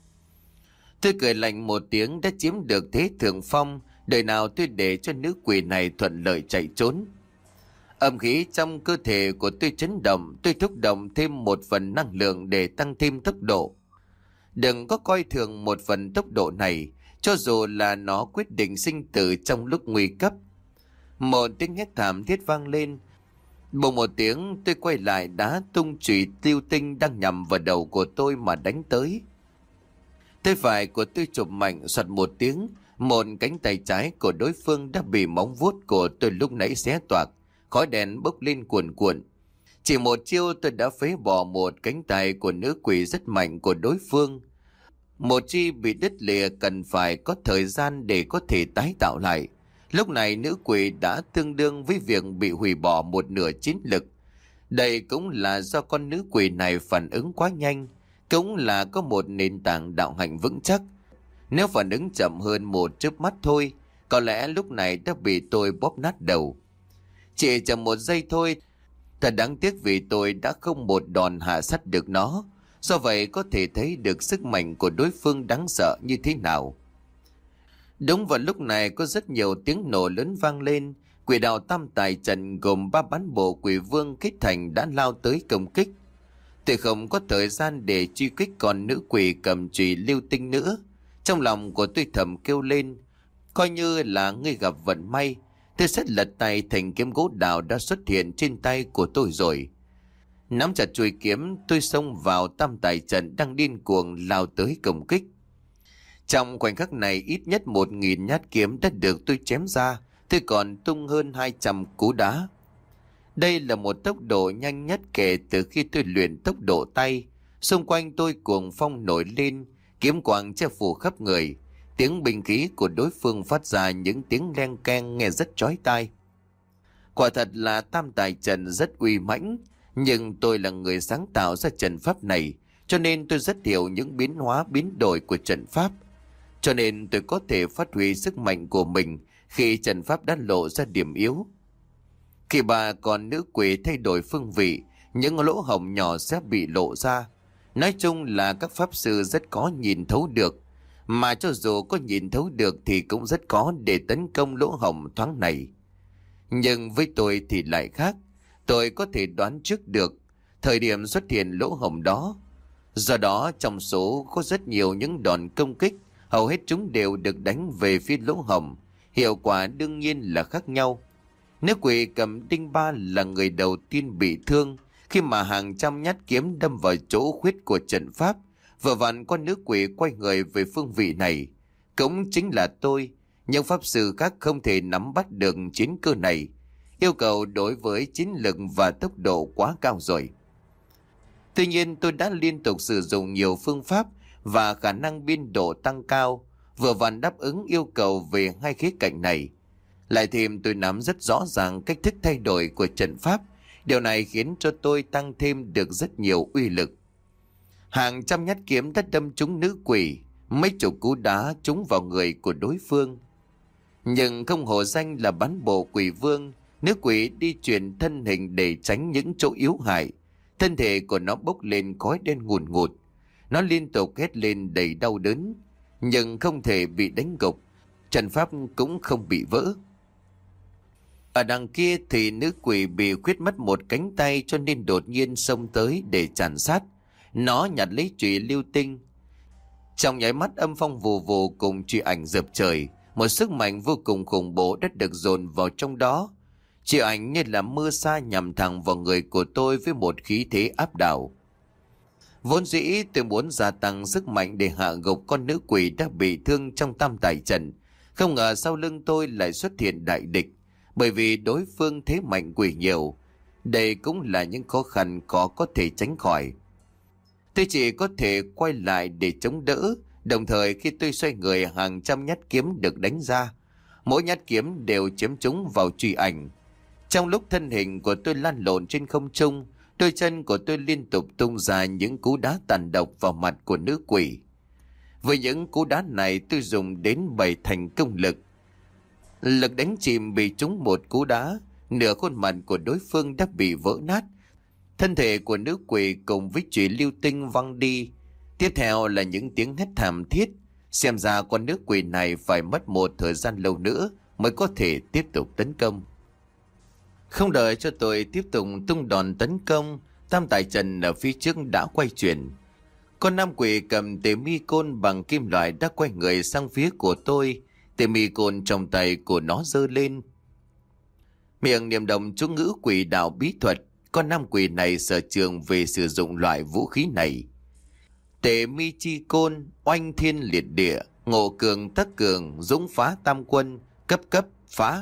Tôi cười lạnh một tiếng, đã chiếm được thế thượng phong, đời nào tôi để cho nữ quỷ này thuận lợi chạy trốn. Âm khí trong cơ thể của tôi chấn động, tôi thúc động thêm một phần năng lượng để tăng thêm tốc độ. Đừng có coi thường một phần tốc độ này, cho dù là nó quyết định sinh tử trong lúc nguy cấp. Một tiếng hét thảm thiết vang lên. Bỗng một tiếng, tôi quay lại đá tung chùy tiêu tinh đang nhằm vào đầu của tôi mà đánh tới. Tay phải của tôi chụp mạnh, xoạt một tiếng, một cánh tay trái của đối phương đã bị móng vuốt của tôi lúc nãy xé toạc, khói đèn bốc lên cuồn cuộn. Chỉ một chiêu tôi đã phế bỏ một cánh tay của nữ quỷ rất mạnh của đối phương. Một chi bị đứt lìa cần phải có thời gian để có thể tái tạo lại. Lúc này nữ quỷ đã tương đương với việc bị hủy bỏ một nửa chiến lực. Đây cũng là do con nữ quỷ này phản ứng quá nhanh, cũng là có một nền tảng đạo hạnh vững chắc. Nếu phản ứng chậm hơn một chớp mắt thôi, có lẽ lúc này đã bị tôi bóp nát đầu. Chỉ chậm một giây thôi, thật đáng tiếc vì tôi đã không một đòn hạ sát được nó. Do vậy có thể thấy được sức mạnh của đối phương đáng sợ như thế nào. Đúng vào lúc này có rất nhiều tiếng nổ lớn vang lên. Quỷ đạo tam tài trận gồm ba bán bộ quỷ vương kết thành đã lao tới công kích. Tôi không có thời gian để truy kích con nữ quỷ cầm chùy lưu tinh nữa. Trong lòng của tôi thầm kêu lên, coi như là ngươi gặp vận may. Tôi sẽ lật tay thành kiếm gỗ đào đã xuất hiện trên tay của tôi rồi. Nắm chặt chuôi kiếm, tôi xông vào tam tài trận đang điên cuồng lao tới công kích. Trong khoảnh khắc này ít nhất một nghìn nhát kiếm đã được tôi chém ra. Tôi còn tung hơn hai trăm cú đá. Đây là một tốc độ nhanh nhất kể từ khi tôi luyện tốc độ tay. Xung quanh tôi cuồng phong nổi lên, kiếm quang che phủ khắp người. Tiếng binh khí của đối phương phát ra những tiếng len keng nghe rất chói tai. Quả thật là tam tài trận rất uy mãnh, nhưng tôi là người sáng tạo ra trận pháp này, cho nên tôi rất hiểu những biến hóa biến đổi của trận pháp. Cho nên tôi có thể phát huy sức mạnh của mình khi trận pháp đã lộ ra điểm yếu. Khi bà con nữ quỷ thay đổi phương vị, những lỗ hổng nhỏ sẽ bị lộ ra. Nói chung là các pháp sư rất có nhìn thấu được, mà cho dù có nhìn thấu được thì cũng rất khó để tấn công lỗ hổng thoáng này. Nhưng với tôi thì lại khác, tôi có thể đoán trước được thời điểm xuất hiện lỗ hổng đó. Do đó trong số có rất nhiều những đòn công kích, hầu hết chúng đều được đánh về phía lỗ hổng. Hiệu quả đương nhiên là khác nhau. Nữ quỷ cầm đinh ba là người đầu tiên bị thương khi mà hàng trăm nhát kiếm đâm vào chỗ khuyết của trận pháp. Vừa vặn con nữ quỷ quay người về phương vị này. Cũng chính là tôi. Nhưng pháp sư khác không thể nắm bắt được chiến cơ này. Yêu cầu đối với chiến lực và tốc độ quá cao rồi. Tuy nhiên tôi đã liên tục sử dụng nhiều phương pháp và khả năng biên độ tăng cao, vừa vặn đáp ứng yêu cầu về hai khía cạnh này. Lại thêm tôi nắm rất rõ ràng cách thức thay đổi của trận pháp. Điều này khiến cho tôi tăng thêm được rất nhiều uy lực. Hàng trăm nhát kiếm đã đâm trúng nữ quỷ, mấy chục cú đá trúng vào người của đối phương. Nhưng không hổ danh là bán bộ quỷ vương, nữ quỷ đi chuyển thân hình để tránh những chỗ yếu hại. Thân thể của nó bốc lên khói đen ngùn ngụt. Nó liên tục hét lên đầy đau đớn, nhưng không thể bị đánh gục. Trận pháp cũng không bị vỡ. Ở đằng kia thì nữ quỷ bị khuyết mất một cánh tay, cho nên đột nhiên xông tới để tràn sát. Nó nhặt lấy chùy lưu tinh. Trong nháy mắt âm phong vù vù cùng chùy ảnh dập trời. Một sức mạnh vô cùng khủng bố đã được dồn vào trong đó. Chùy ảnh như là mưa sa nhằm thẳng vào người của tôi với một khí thế áp đảo. Vốn dĩ tôi muốn gia tăng sức mạnh để hạ gục con nữ quỷ đã bị thương trong tam tài trận. Không ngờ sau lưng tôi lại xuất hiện đại địch. Bởi vì đối phương thế mạnh quỷ nhiều. Đây cũng là những khó khăn khó có thể tránh khỏi. Tôi chỉ có thể quay lại để chống đỡ. Đồng thời khi tôi xoay người, hàng trăm nhát kiếm được đánh ra. Mỗi nhát kiếm đều chém trúng vào chùy ảnh. Trong lúc thân hình của tôi lăn lộn trên không trung, đôi chân của tôi liên tục tung ra những cú đá tàn độc vào mặt của nữ quỷ. Với những cú đá này tôi dùng đến bảy thành công lực. Lực đánh chìm bị trúng một cú đá, nửa khuôn mặt của đối phương đã bị vỡ nát. Thân thể của nữ quỷ cùng với chùy lưu tinh văng đi. Tiếp theo là những tiếng hét thảm thiết. Xem ra con nữ quỷ này phải mất một thời gian lâu nữa mới có thể tiếp tục tấn công. Không đợi cho tôi tiếp tục tung đòn tấn công, tam tài trận ở phía trước đã quay chuyển. Con nam quỷ cầm tề mi côn bằng kim loại đã quay người sang phía của tôi. Tề mi côn trong tay của nó giơ lên, miệng niệm động chú ngữ quỷ đạo bí thuật. Con nam quỷ này sở trường về sử dụng loại vũ khí này. Tề mi chi côn, oanh thiên liệt địa, ngộ cường tất cường, dũng phá tam quân, cấp cấp phá.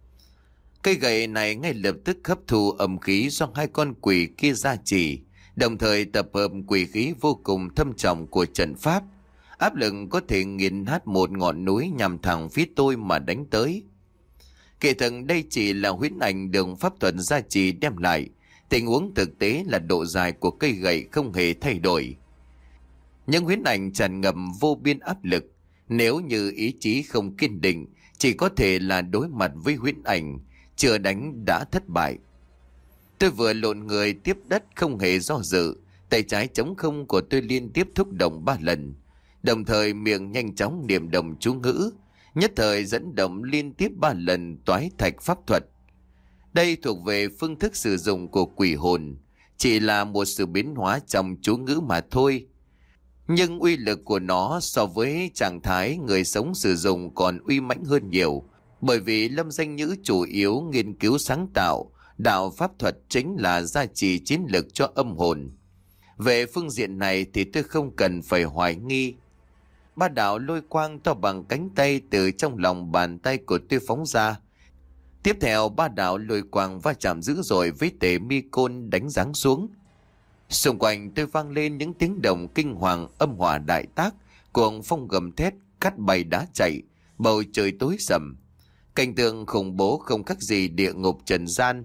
Cây gậy này ngay lập tức hấp thu âm khí do hai con quỷ kia gia trì, đồng thời tập hợp quỷ khí vô cùng thâm trọng của trận pháp. Áp lực có thể nghiền nát một ngọn núi nhằm thẳng phía tôi mà đánh tới. Kể thần đây chỉ là huyễn ảnh đường pháp thuật gia trì đem lại. Tình huống thực tế là độ dài của cây gậy không hề thay đổi. Nhưng huyễn ảnh tràn ngập vô biên áp lực. Nếu như ý chí không kiên định, chỉ có thể là đối mặt với huyễn ảnh, chưa đánh đã thất bại. Tôi vừa lộn người tiếp đất không hề do dự, tay trái trống không của tôi liên tiếp thúc động ba lần, đồng thời miệng nhanh chóng niệm động chú ngữ. nhất thời dẫn động liên tiếp ba lần toái thạch pháp thuật. Đây thuộc về phương thức sử dụng của quỷ hồn, chỉ là một sự biến hóa trong chú ngữ mà thôi. Nhưng uy lực của nó so với trạng thái người sống sử dụng còn uy mãnh hơn nhiều, bởi vì Lâm Danh Nhữ chủ yếu nghiên cứu sáng tạo, đạo pháp thuật chính là gia trì chiến lực cho âm hồn. Về phương diện này thì tôi không cần phải hoài nghi. Ba đạo lôi quang to bằng cánh tay từ trong lòng bàn tay của tôi phóng ra. Tiếp theo ba đạo lôi quang va chạm dữ dội với tể mi côn đánh giáng xuống. Xung quanh tôi vang lên những tiếng động kinh hoàng, âm hỏa đại tác, cuồng phong gầm thét cắt bay đá chạy, bầu trời tối sầm. Cảnh tượng khủng bố không khác gì địa ngục trần gian.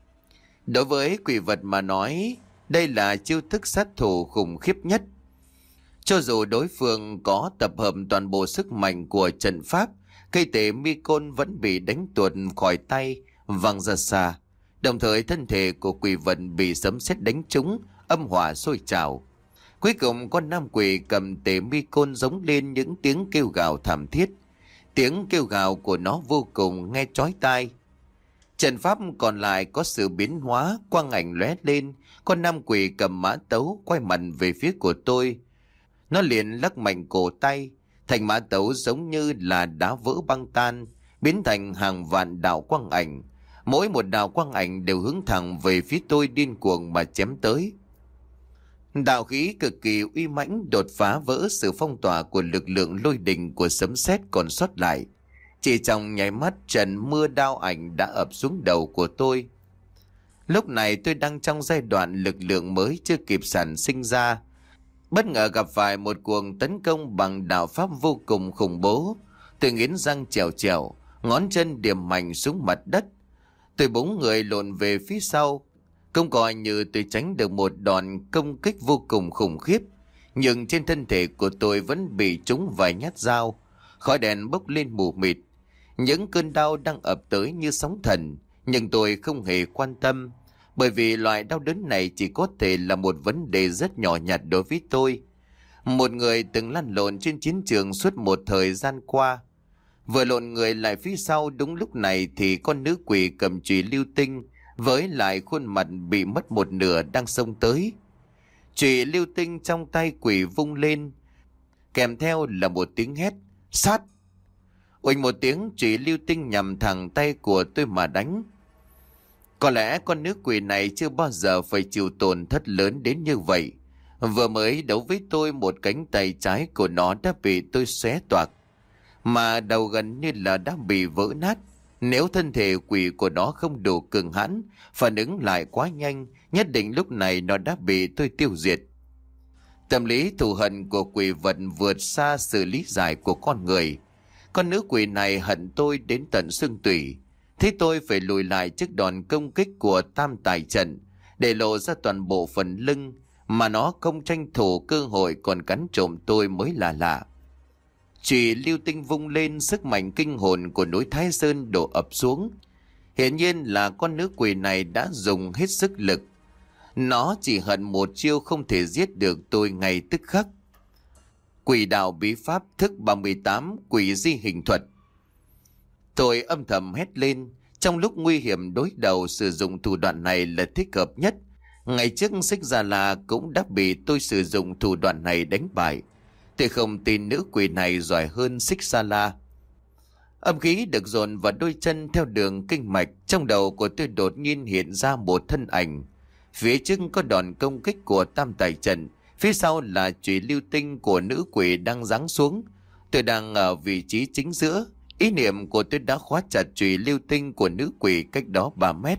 Đối với quỷ vật mà nói, đây là chiêu thức sát thủ khủng khiếp nhất. Cho dù đối phương có tập hợp toàn bộ sức mạnh của trận pháp, cây tể mi côn vẫn bị đánh tuột khỏi tay, văng ra xa. Đồng thời thân thể của quỷ vật bị sấm sét đánh trúng, âm hỏa sôi trào. Cuối cùng con nam quỷ cầm tể mi côn giống lên những tiếng kêu gào thảm thiết. Tiếng kêu gào của nó vô cùng nghe chói tai. Trận pháp còn lại có sự biến hóa, quang ảnh lóe lên, con nam quỷ cầm mã tấu quay mặt về phía của tôi. Nó liền lắc mạnh cổ tay, thành mã tấu giống như là đá vỡ băng tan, biến thành hàng vạn đạo quang ảnh. Mỗi một đạo quang ảnh đều hướng thẳng về phía tôi điên cuồng mà chém tới. Đạo khí cực kỳ uy mãnh đột phá vỡ sự phong tỏa của lực lượng lôi đình của sấm sét còn sót lại. Chỉ trong nháy mắt trận mưa đao ảnh đã ập xuống đầu của tôi. Lúc này tôi đang trong giai đoạn lực lượng mới chưa kịp sản sinh ra. Bất ngờ gặp phải một cuộc tấn công bằng đạo pháp vô cùng khủng bố. Tôi nghiến răng trèo trèo, ngón chân điểm mạnh xuống mặt đất. Tôi búng người lộn về phía sau. Không coi như tôi tránh được một đòn công kích vô cùng khủng khiếp. Nhưng trên thân thể của tôi vẫn bị trúng vài nhát dao. Khói đèn bốc lên mù mịt. Những cơn đau đang ập tới như sóng thần. Nhưng tôi không hề quan tâm. Bởi vì loại đau đớn này chỉ có thể là một vấn đề rất nhỏ nhặt đối với tôi. Một người từng lăn lộn trên chiến trường suốt một thời gian qua. Vừa lộn người lại phía sau, đúng lúc này thì con nữ quỷ cầm chùy lưu tinh với lại khuôn mặt bị mất một nửa đang xông tới. Chùy lưu tinh trong tay quỷ vung lên, kèm theo là một tiếng hét sát. Oanh một tiếng, chùy lưu tinh nhằm thẳng tay của tôi mà đánh. Có lẽ con nữ quỷ này chưa bao giờ phải chịu tổn thất lớn đến như vậy. Vừa mới đấu với tôi, một cánh tay trái của nó đã bị tôi xé toạc, mà đầu gần như là đã bị vỡ nát. Nếu thân thể quỷ của nó không đủ cường hãn, phản ứng lại quá nhanh, nhất định lúc này nó đã bị tôi tiêu diệt. Tâm lý thù hận của quỷ vật vượt xa sự lý giải của con người. Con nữ quỷ này hận tôi đến tận xương tủy. Thế tôi phải lùi lại trước đòn công kích của tam tài trận, để lộ ra toàn bộ phần lưng, mà nó không tranh thủ cơ hội còn cắn trộm tôi mới là lạ. Chùy lưu tinh vung lên, sức mạnh kinh hồn của núi Thái Sơn đổ ập xuống. Hiển nhiên là con nữ quỷ này đã dùng hết sức lực. Nó chỉ hận một chiêu không thể giết được tôi ngay tức khắc. Quỷ đạo bí pháp thức ba mươi tám, quỷ di hình thuật. Tôi âm thầm hét lên. Trong lúc nguy hiểm đối đầu, sử dụng thủ đoạn này là thích hợp nhất. Ngày trước Xích Gia La cũng đã bị tôi sử dụng thủ đoạn này đánh bại. Tôi không tin nữ quỷ này giỏi hơn Xích Gia La. Âm khí được dồn vào đôi chân theo đường kinh mạch. Trong đầu của tôi đột nhiên hiện ra một thân ảnh. Phía trước có đòn công kích của tam tài trận, phía sau là chùy lưu tinh của nữ quỷ đang giáng xuống. Tôi đang ở vị trí chính giữa. Ý niệm của tôi đã khóa chặt chùy lưu tinh của nữ quỷ cách đó ba mét.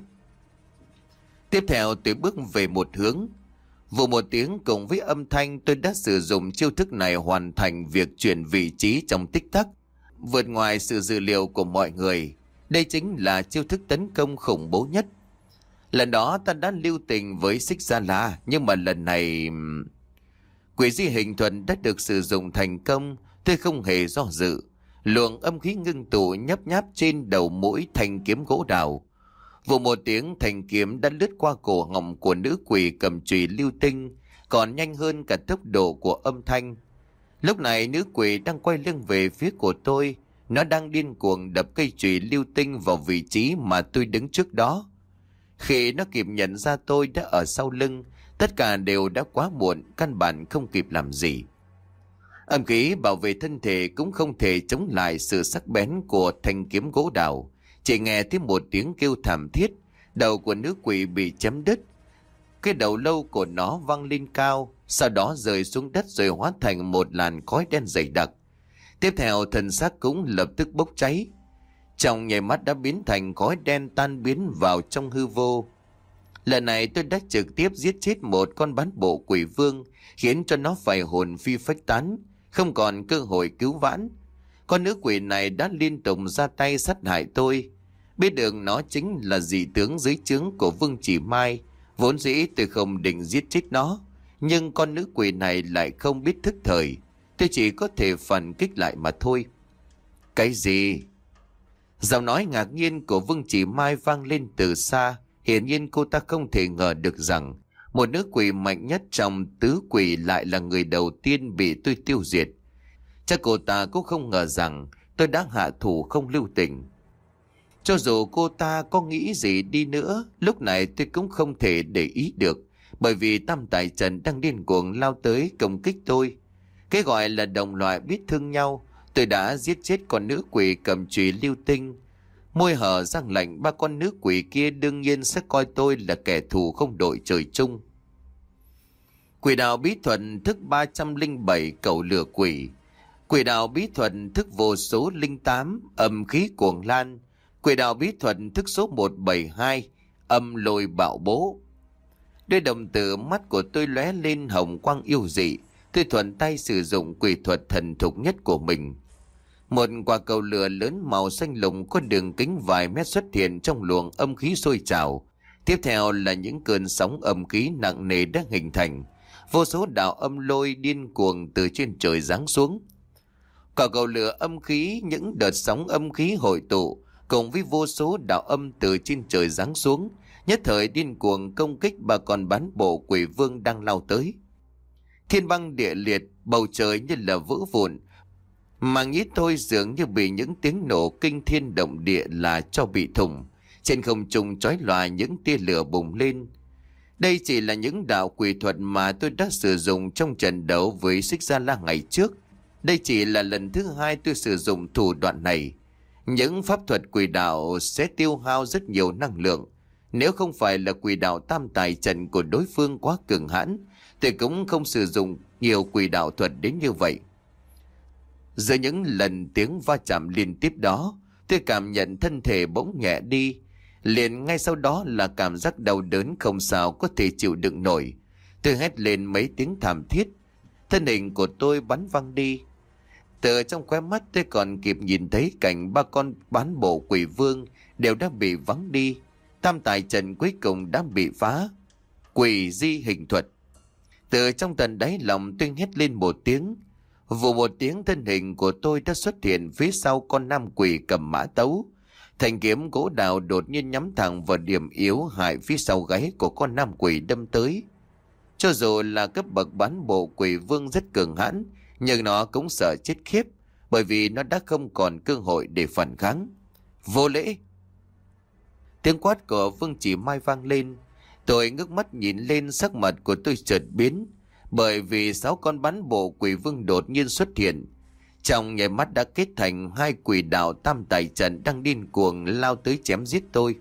Tiếp theo tôi bước về một hướng. Vụ một tiếng cùng với âm thanh, tôi đã sử dụng chiêu thức này hoàn thành việc chuyển vị trí trong tích tắc, vượt ngoài sự dự liệu của mọi người. Đây chính là chiêu thức tấn công khủng bố nhất. Lần đó ta đã lưu tình với Xích Gia La, nhưng mà lần này quỷ di hình thuật đã được sử dụng thành công. Tôi không hề do dự, luồng âm khí ngưng tụ nhấp nháp trên đầu mũi thanh kiếm gỗ đào. Vụ một tiếng, thanh kiếm đã lướt qua cổ họng của nữ quỷ cầm chùy lưu tinh, còn nhanh hơn cả tốc độ của âm thanh. Lúc này nữ quỷ đang quay lưng về phía của tôi, Nó đang điên cuồng đập cây chùy lưu tinh vào vị trí mà tôi đứng trước đó. Khi nó kịp nhận ra tôi đã ở sau lưng, tất cả đều đã quá muộn, căn bản không kịp làm gì. Âm khí bảo vệ thân thể cũng không thể chống lại sự sắc bén của thanh kiếm gỗ đào. Chỉ nghe thấy một tiếng kêu thảm thiết, đầu của nữ quỷ bị chém đứt. Cái đầu lâu của nó văng lên cao, sau đó rơi xuống đất rồi hóa thành một làn khói đen dày đặc. Tiếp theo thân xác cũng lập tức bốc cháy. Trong nháy mắt đã biến thành khói đen tan biến vào trong hư vô. Lần này tôi đã trực tiếp giết chết một con bán bộ quỷ vương, khiến cho nó phải hồn phi phách tán, không còn cơ hội cứu vãn. Con nữ quỷ này đã liên tục ra tay sát hại tôi. Biết được nó chính là dị tướng dưới trướng của Vương Chỉ Mai, vốn dĩ tôi không định giết chết nó, nhưng con nữ quỷ này lại không biết thức thời. Tôi chỉ có thể phản kích lại mà thôi. Cái gì? Giọng nói ngạc nhiên của Vương Chỉ Mai vang lên từ xa. Hiển nhiên cô ta không thể ngờ được rằng một nữ quỷ mạnh nhất trong tứ quỷ lại là người đầu tiên bị tôi tiêu diệt. Chắc cô ta cũng không ngờ rằng tôi đã hạ thủ không lưu tình. Cho dù cô ta có nghĩ gì đi nữa, lúc này tôi cũng không thể để ý được, bởi vì Tam Tài Trần đang điên cuồng lao tới công kích tôi. Cái gọi là đồng loại biết thương nhau, tôi đã giết chết con nữ quỷ cầm chùy lưu tinh. Môi hở răng lạnh, ba con nữ quỷ kia đương nhiên sẽ coi tôi là kẻ thù không đội trời chung. Quỷ đạo bí thuật thức ba trăm lẻ bảy cầu lửa quỷ. Quỷ đạo bí thuật thức vô số linh tám âm khí cuồng lan. Quỷ đạo bí thuật thức số một trăm bảy mươi hai âm lôi bạo bố. Đôi đồng tử mắt của tôi lóe lên hồng quang yêu dị. Tôi thuận tay sử dụng quỷ thuật thần thục nhất của mình. Một quả cầu lửa lớn màu xanh lục có đường kính vài mét xuất hiện trong luồng âm khí sôi trào. Tiếp theo là những cơn sóng âm khí nặng nề đã hình thành. Vô số đạo âm lôi điên cuồng từ trên trời giáng xuống. Quả cầu lửa âm khí, những đợt sóng âm khí hội tụ cùng với vô số đạo âm từ trên trời giáng xuống, nhất thời điên cuồng công kích bà con bán bộ quỷ vương đang lao tới. Thiên băng địa liệt, bầu trời như là vỡ vụn, mà nghĩ tôi dường như bị những tiếng nổ kinh thiên động địa là cho bị thủng. Trên không trung chói lòa những tia lửa bùng lên. Đây chỉ là những đạo quỷ thuật mà tôi đã sử dụng trong trận đấu với Xích Gia La ngày trước. Đây chỉ là lần thứ hai tôi sử dụng thủ đoạn này. Những pháp thuật quỷ đạo sẽ tiêu hao rất nhiều năng lượng. Nếu không phải là quỷ đạo tam tài trận của đối phương quá cường hãn, tôi cũng không sử dụng nhiều quỷ đạo thuật đến như vậy. Giữa những lần tiếng va chạm liên tiếp đó, tôi cảm nhận thân thể bỗng nhẹ đi. Liền ngay sau đó là cảm giác đau đớn không sao có thể chịu đựng nổi. Tôi hét lên mấy tiếng thảm thiết. Thân hình của tôi bắn văng đi. Từ trong khóe mắt tôi còn kịp nhìn thấy cảnh ba con bán bộ quỷ vương đều đã bị vắng đi. Tam tài trận cuối cùng đã bị phá. Quỷ di hình thuật. Từ trong tận đáy lòng tôi hét lên một tiếng. Vụ một tiếng thân hình của tôi đã xuất hiện phía sau con nam quỷ cầm mã tấu. Thanh kiếm gỗ đào đột nhiên nhắm thẳng vào điểm yếu hại phía sau gáy của con nam quỷ đâm tới. Cho dù là cấp bậc bán bộ quỷ vương rất cường hãn, nhưng nó cũng sợ chết khiếp, bởi vì nó đã không còn cơ hội để phản kháng. Vô lễ! Tiếng quát của Vương Chỉ Mai vang lên. Tôi ngước mắt nhìn lên, sắc mặt của tôi chợt biến, bởi vì sáu con bán bộ quỷ vương đột nhiên xuất hiện. Trong nháy mắt đã kết thành hai quỷ đạo tam tài trận đang điên cuồng lao tới chém giết tôi.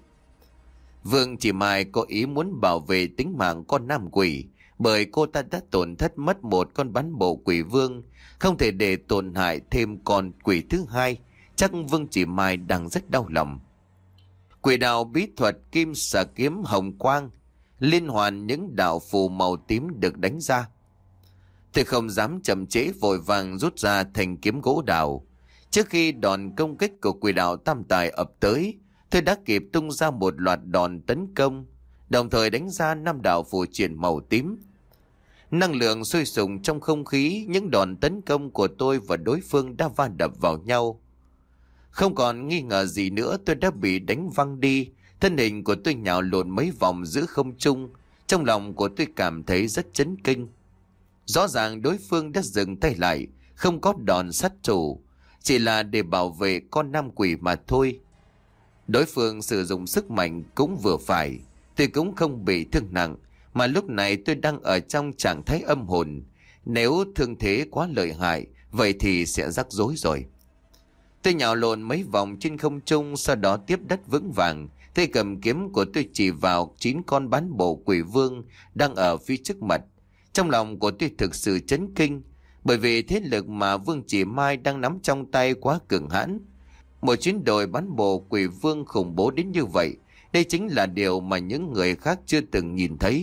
Vương Chỉ Mai có ý muốn bảo vệ tính mạng con nam quỷ, bởi cô ta đã tổn thất mất một con bán bộ quỷ vương, không thể để tổn hại thêm con quỷ thứ hai. Chắc Vương Chỉ Mai đang rất đau lòng. Quỷ đạo bí thuật kim xà kiếm hồng quang, liên hoàn những đạo phù màu tím được đánh ra. Tôi không dám chậm trễ, vội vàng rút ra thành kiếm gỗ đào. Trước khi đòn công kích của quỷ đạo tam tài ập tới, tôi đã kịp tung ra một loạt đòn tấn công, đồng thời đánh ra năm đạo phù triển màu tím. Năng lượng sôi sùng trong không khí, những đòn tấn công của tôi và đối phương đã va đập vào nhau. Không còn nghi ngờ gì nữa, tôi đã bị đánh văng đi. Thân hình của tôi nhào lộn mấy vòng giữa không trung. Trong lòng của tôi cảm thấy rất chấn kinh. Rõ ràng đối phương đã dừng tay lại, không có đòn sát thủ. chỉ là để bảo vệ con nam quỷ mà thôi. Đối phương sử dụng sức mạnh cũng vừa phải, tôi cũng không bị thương nặng, mà lúc này tôi đang ở trong trạng thái âm hồn. Nếu thương thế quá lợi hại, vậy thì sẽ rắc rối rồi. Tôi nhào lộn mấy vòng trên không trung, sau đó tiếp đất vững vàng. Tay cầm kiếm của tôi chỉ vào chín con bán bộ quỷ vương đang ở phía trước mặt. Trong lòng của tôi thực sự chấn kinh, bởi vì thế lực mà Vương Chỉ Mai đang nắm trong tay quá cường hãn. Một chiến đội bán bộ quỷ vương khủng bố đến như vậy, đây chính là điều mà những người khác chưa từng nhìn thấy.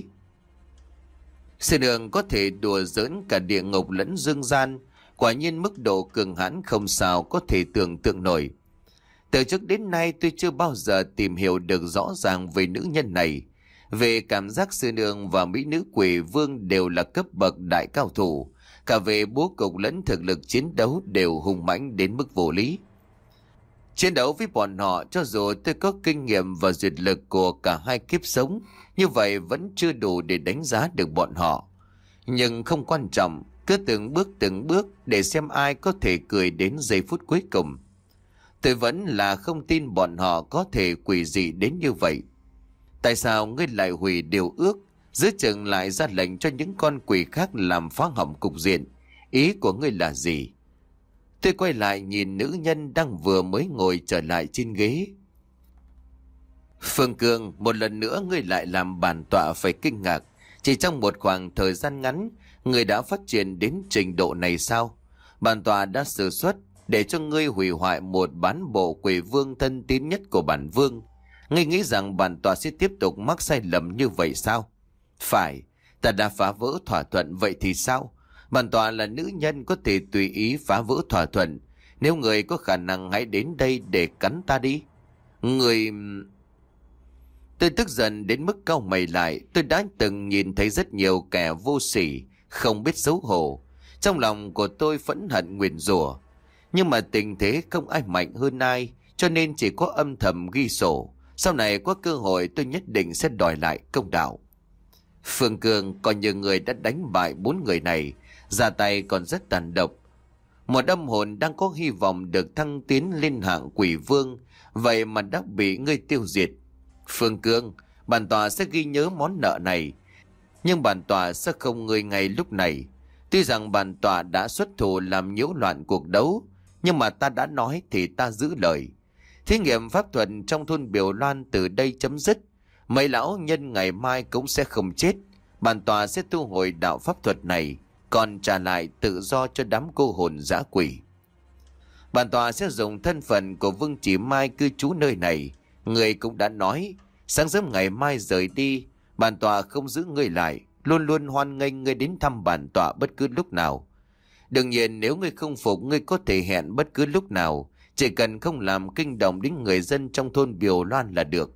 Sư Đường có thể đùa giỡn cả địa ngục lẫn dương gian, quả nhiên mức độ cường hãn không sao có thể tưởng tượng nổi. Từ trước đến nay tôi chưa bao giờ tìm hiểu được rõ ràng về nữ nhân này. Về cảm giác Sư Nương và mỹ nữ quỷ vương đều là cấp bậc đại cao thủ, cả về bố cục lẫn thực lực chiến đấu đều hùng mãnh đến mức vô lý. Chiến đấu với bọn họ, cho dù tôi có kinh nghiệm và duyệt lực của cả hai kiếp sống, như vậy vẫn chưa đủ để đánh giá được bọn họ. Nhưng không quan trọng, cứ từng bước từng bước để xem ai có thể cười đến giây phút cuối cùng. Tôi vẫn là không tin bọn họ có thể quỷ dị đến như vậy. Tại sao ngươi lại hủy điều ước, giữ chừng lại ra lệnh cho những con quỷ khác làm phá hỏng cục diện? Ý của ngươi là gì? Tôi quay lại nhìn nữ nhân đang vừa mới ngồi trở lại trên ghế. Phương Cương, một lần nữa ngươi lại làm bản tọa phải kinh ngạc. Chỉ trong một khoảng thời gian ngắn, ngươi đã phát triển đến trình độ này sao? Bản tọa đã sử xuất để cho ngươi hủy hoại một bán bộ quỷ vương thân tín nhất của bản vương. Ngươi nghĩ rằng bản tọa sẽ tiếp tục mắc sai lầm như vậy sao? Phải, ta đã phá vỡ thỏa thuận, vậy thì sao? Bản tọa là nữ nhân, có thể tùy ý phá vỡ thỏa thuận. Nếu người có khả năng hãy đến đây để cắn ta đi. Người... Tôi tức giận đến mức cau mày lại. Tôi đã từng nhìn thấy rất nhiều kẻ vô sỉ, không biết xấu hổ. Trong lòng của tôi phẫn hận nguyền rủa. Nhưng mà tình thế không ai mạnh hơn ai, cho nên chỉ có âm thầm ghi sổ. Sau này có cơ hội tôi nhất định sẽ đòi lại công đạo. Phương Cương, coi như người đã đánh bại bốn người này, ra tay còn rất tàn độc. Một âm hồn đang có hy vọng được thăng tiến lên hạng quỷ vương, vậy mà đã bị ngươi tiêu diệt. Phương Cương, bản tọa sẽ ghi nhớ món nợ này, nhưng bản tọa sẽ không ngươi ngay lúc này. Tuy rằng bản tọa đã xuất thủ làm nhiễu loạn cuộc đấu, nhưng mà ta đã nói thì ta giữ lời. Thí nghiệm pháp thuật trong thôn Biểu Loan từ đây chấm dứt. Mấy lão nhân ngày mai cũng sẽ không chết. Bản tọa sẽ thu hồi đạo pháp thuật này, còn trả lại tự do cho đám cô hồn dã quỷ. Bản tọa sẽ dùng thân phận của Vương Chỉ Mai cư trú nơi này. Người cũng đã nói, sáng sớm ngày mai rời đi. Bản tọa không giữ người lại, luôn luôn hoan nghênh ngươi đến thăm bản tọa bất cứ lúc nào. Đương nhiên nếu ngươi không phục, ngươi có thể hẹn bất cứ lúc nào, chỉ cần không làm kinh động đến người dân trong thôn Biểu Loan là được.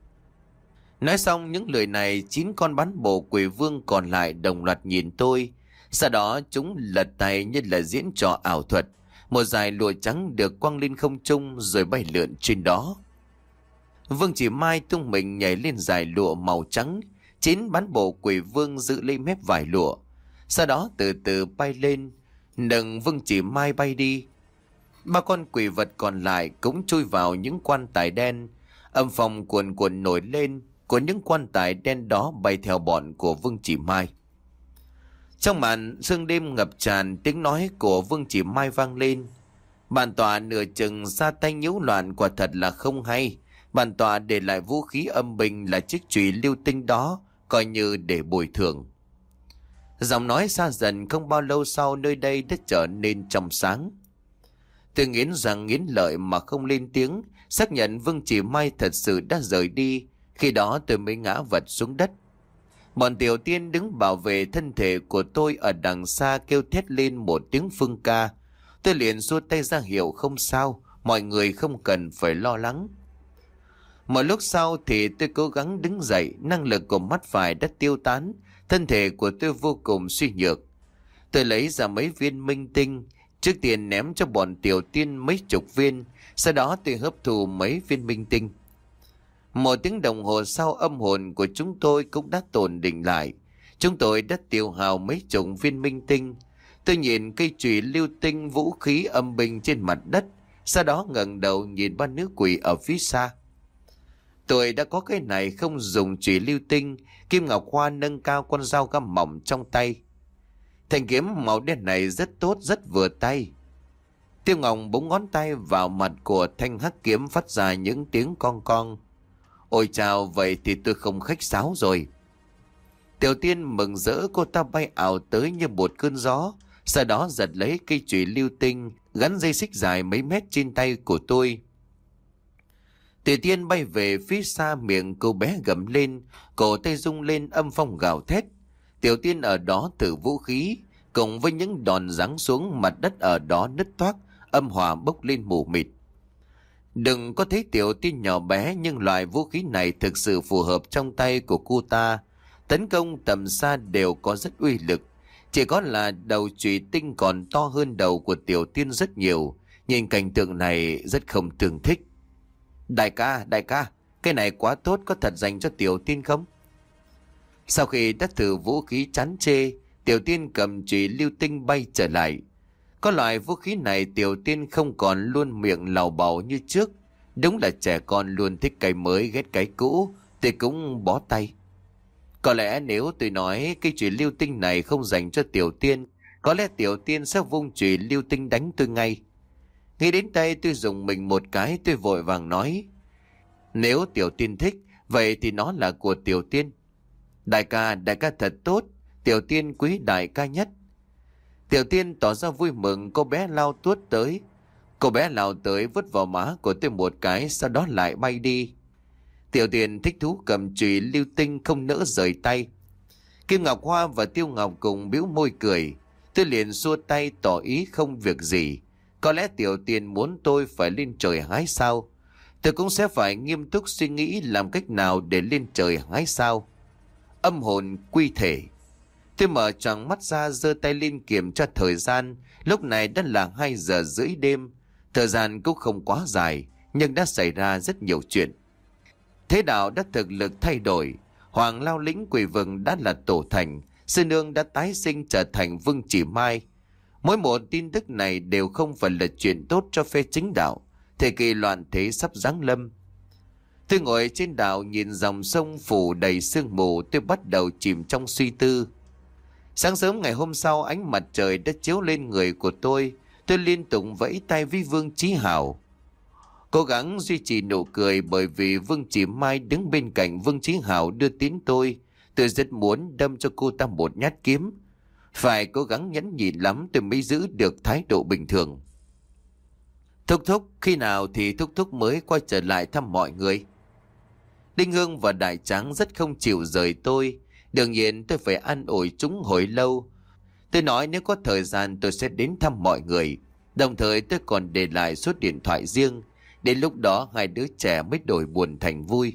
Nói xong những lời này, chín con bán bộ quỷ vương còn lại đồng loạt nhìn tôi. Sau đó chúng lật tay như là diễn trò ảo thuật. Một dải lụa trắng được quăng lên không trung rồi bay lượn trên đó. Vương Chỉ Mai tung mình nhảy lên dải lụa màu trắng. Chín bán bộ quỷ vương giữ lấy mép vải lụa. Sau đó từ từ bay lên, nâng Vương Chỉ Mai bay đi. Ba con quỷ vật còn lại cũng chui vào những quan tài đen. Âm phong cuồn cuộn nổi lên, của những quan tài đen đó bay theo bọn của Vương Chỉ Mai. Trong màn sương đêm ngập tràn, tiếng nói của Vương Chỉ Mai vang lên. Bản tọa nửa chừng ra tay nhiễu loạn quả thật là không hay. Bản tọa để lại vũ khí âm binh là chiếc chùy lưu tinh đó, coi như để bồi thường. Giọng nói xa dần, không bao lâu sau nơi đây đã trở nên trong sáng. Tôi nghiến răng nghiến lợi mà không lên tiếng, xác nhận Vương Chỉ Mai thật sự đã rời đi. Khi đó tôi mới ngã vật xuống đất. Bọn tiểu tiên đứng bảo vệ thân thể của tôi ở đằng xa kêu thét lên một tiếng phương ca. Tôi liền xua tay ra hiệu không sao, mọi người không cần phải lo lắng. Một lúc sau thì tôi cố gắng đứng dậy, năng lực của mắt phải đã tiêu tán, thân thể của tôi vô cùng suy nhược. Tôi lấy ra mấy viên minh tinh, trước tiên ném cho bọn tiểu tiên mấy chục viên, sau đó tôi hấp thụ mấy viên minh tinh. Một tiếng đồng hồ sau, âm hồn của chúng tôi cũng đã tồn định lại. Chúng tôi đã tiêu hao mấy chục viên minh tinh. Tôi nhìn cây chùy lưu tinh vũ khí âm binh trên mặt đất, sau đó ngẩng đầu nhìn ba nữ quỷ ở phía xa. Tôi đã có cái này không dùng chùy lưu tinh, Kim Ngọc Hoa nâng cao con dao găm mỏng trong tay. Thanh kiếm màu đen này rất tốt, rất vừa tay. Tiêu Ngọc búng ngón tay vào mặt của thanh hắc kiếm phát ra những tiếng con con. Ôi chào, vậy thì tôi không khách sáo rồi. Tiểu Tiên mừng rỡ, cô ta bay ảo tới như một cơn gió, sau đó giật lấy cây chùy lưu tinh gắn dây xích dài mấy mét trên tay của tôi. Tiểu Tiên bay về phía xa, miệng cô bé gầm lên, cổ tay rung lên âm phong gào thét. Tiểu Tiên ở đó thử vũ khí, cùng với những đòn giáng xuống, mặt đất ở đó nứt toác, âm hỏa bốc lên mù mịt. Đừng có thấy Tiểu Tiên nhỏ bé, nhưng loại vũ khí này thực sự phù hợp trong tay của cô ta. Tấn công tầm xa đều có rất uy lực. Chỉ có là đầu chùy tinh còn to hơn đầu của Tiểu Tiên rất nhiều. Nhìn cảnh tượng này rất không tương thích. Đại ca, đại ca, cái này quá tốt, có thật dành cho Tiểu Tiên không? Sau khi đã thử vũ khí chán chê, Tiểu Tiên cầm chùy lưu tinh bay trở lại. Có loại vũ khí này Tiểu Tiên không còn luôn miệng lào bào như trước. Đúng là trẻ con luôn thích cái mới ghét cái cũ, thì cũng bó tay. Có lẽ nếu tôi nói cái chùy lưu tinh này không dành cho Tiểu Tiên, có lẽ Tiểu Tiên sẽ vung chùy lưu tinh đánh tôi ngay. Nghĩ đến đây tôi dùng mình một cái, tôi vội vàng nói. Nếu Tiểu Tiên thích, vậy thì nó là của Tiểu Tiên. Đại ca, đại ca thật tốt, Tiểu Tiên quý đại ca nhất. Tiểu Tiên tỏ ra vui mừng, cô bé lao tuốt tới. Cô bé lao tới vứt vào má của tôi một cái, sau đó lại bay đi. Tiểu Tiên thích thú cầm chùy lưu tinh không nỡ rời tay. Kim Ngọc Hoa và Tiêu Ngọc cùng bĩu môi cười. Tôi liền xua tay tỏ ý không việc gì. Có lẽ Tiểu Tiên muốn tôi phải lên trời hái sao. Tôi cũng sẽ phải nghiêm túc suy nghĩ làm cách nào để lên trời hái sao. Âm hồn quy thể. Tôi mở tròn mắt ra, giơ tay lên kiểm tra thời gian. Lúc này đã là hai giờ rưỡi đêm. Thời gian cũng không quá dài, nhưng đã xảy ra rất nhiều chuyện. Thế đạo đã thực lực thay đổi. Hoàng Lao Lĩnh Quỷ Vực đã là tổ thành. Sư Nương đã tái sinh trở thành Vương Chỉ Mai. Mỗi một tin tức này đều không phải là chuyện tốt cho phe chính đạo. Thời kỳ loạn thế sắp giáng lâm. Tôi ngồi trên đảo nhìn dòng sông phủ đầy sương mù, tôi bắt đầu chìm trong suy tư. Sáng sớm ngày hôm sau, ánh mặt trời đã chiếu lên người của tôi. Tôi liên tục vẫy tay với Vương Chí Hảo, cố gắng duy trì nụ cười, bởi vì Vương Chỉ Mai đứng bên cạnh Vương Chí Hảo đưa tín tôi. Tôi rất muốn đâm cho cô ta một nhát kiếm. Phải cố gắng nhẫn nhịn lắm tôi mới giữ được thái độ bình thường. Thúc thúc, khi nào thì thúc thúc mới quay trở lại thăm mọi người? Đinh Hương và Đại Tráng rất không chịu rời tôi. Đương nhiên tôi phải an ủi chúng hồi lâu. Tôi nói nếu có thời gian tôi sẽ đến thăm mọi người. Đồng thời tôi còn để lại số điện thoại riêng. Đến lúc đó hai đứa trẻ mới đổi buồn thành vui.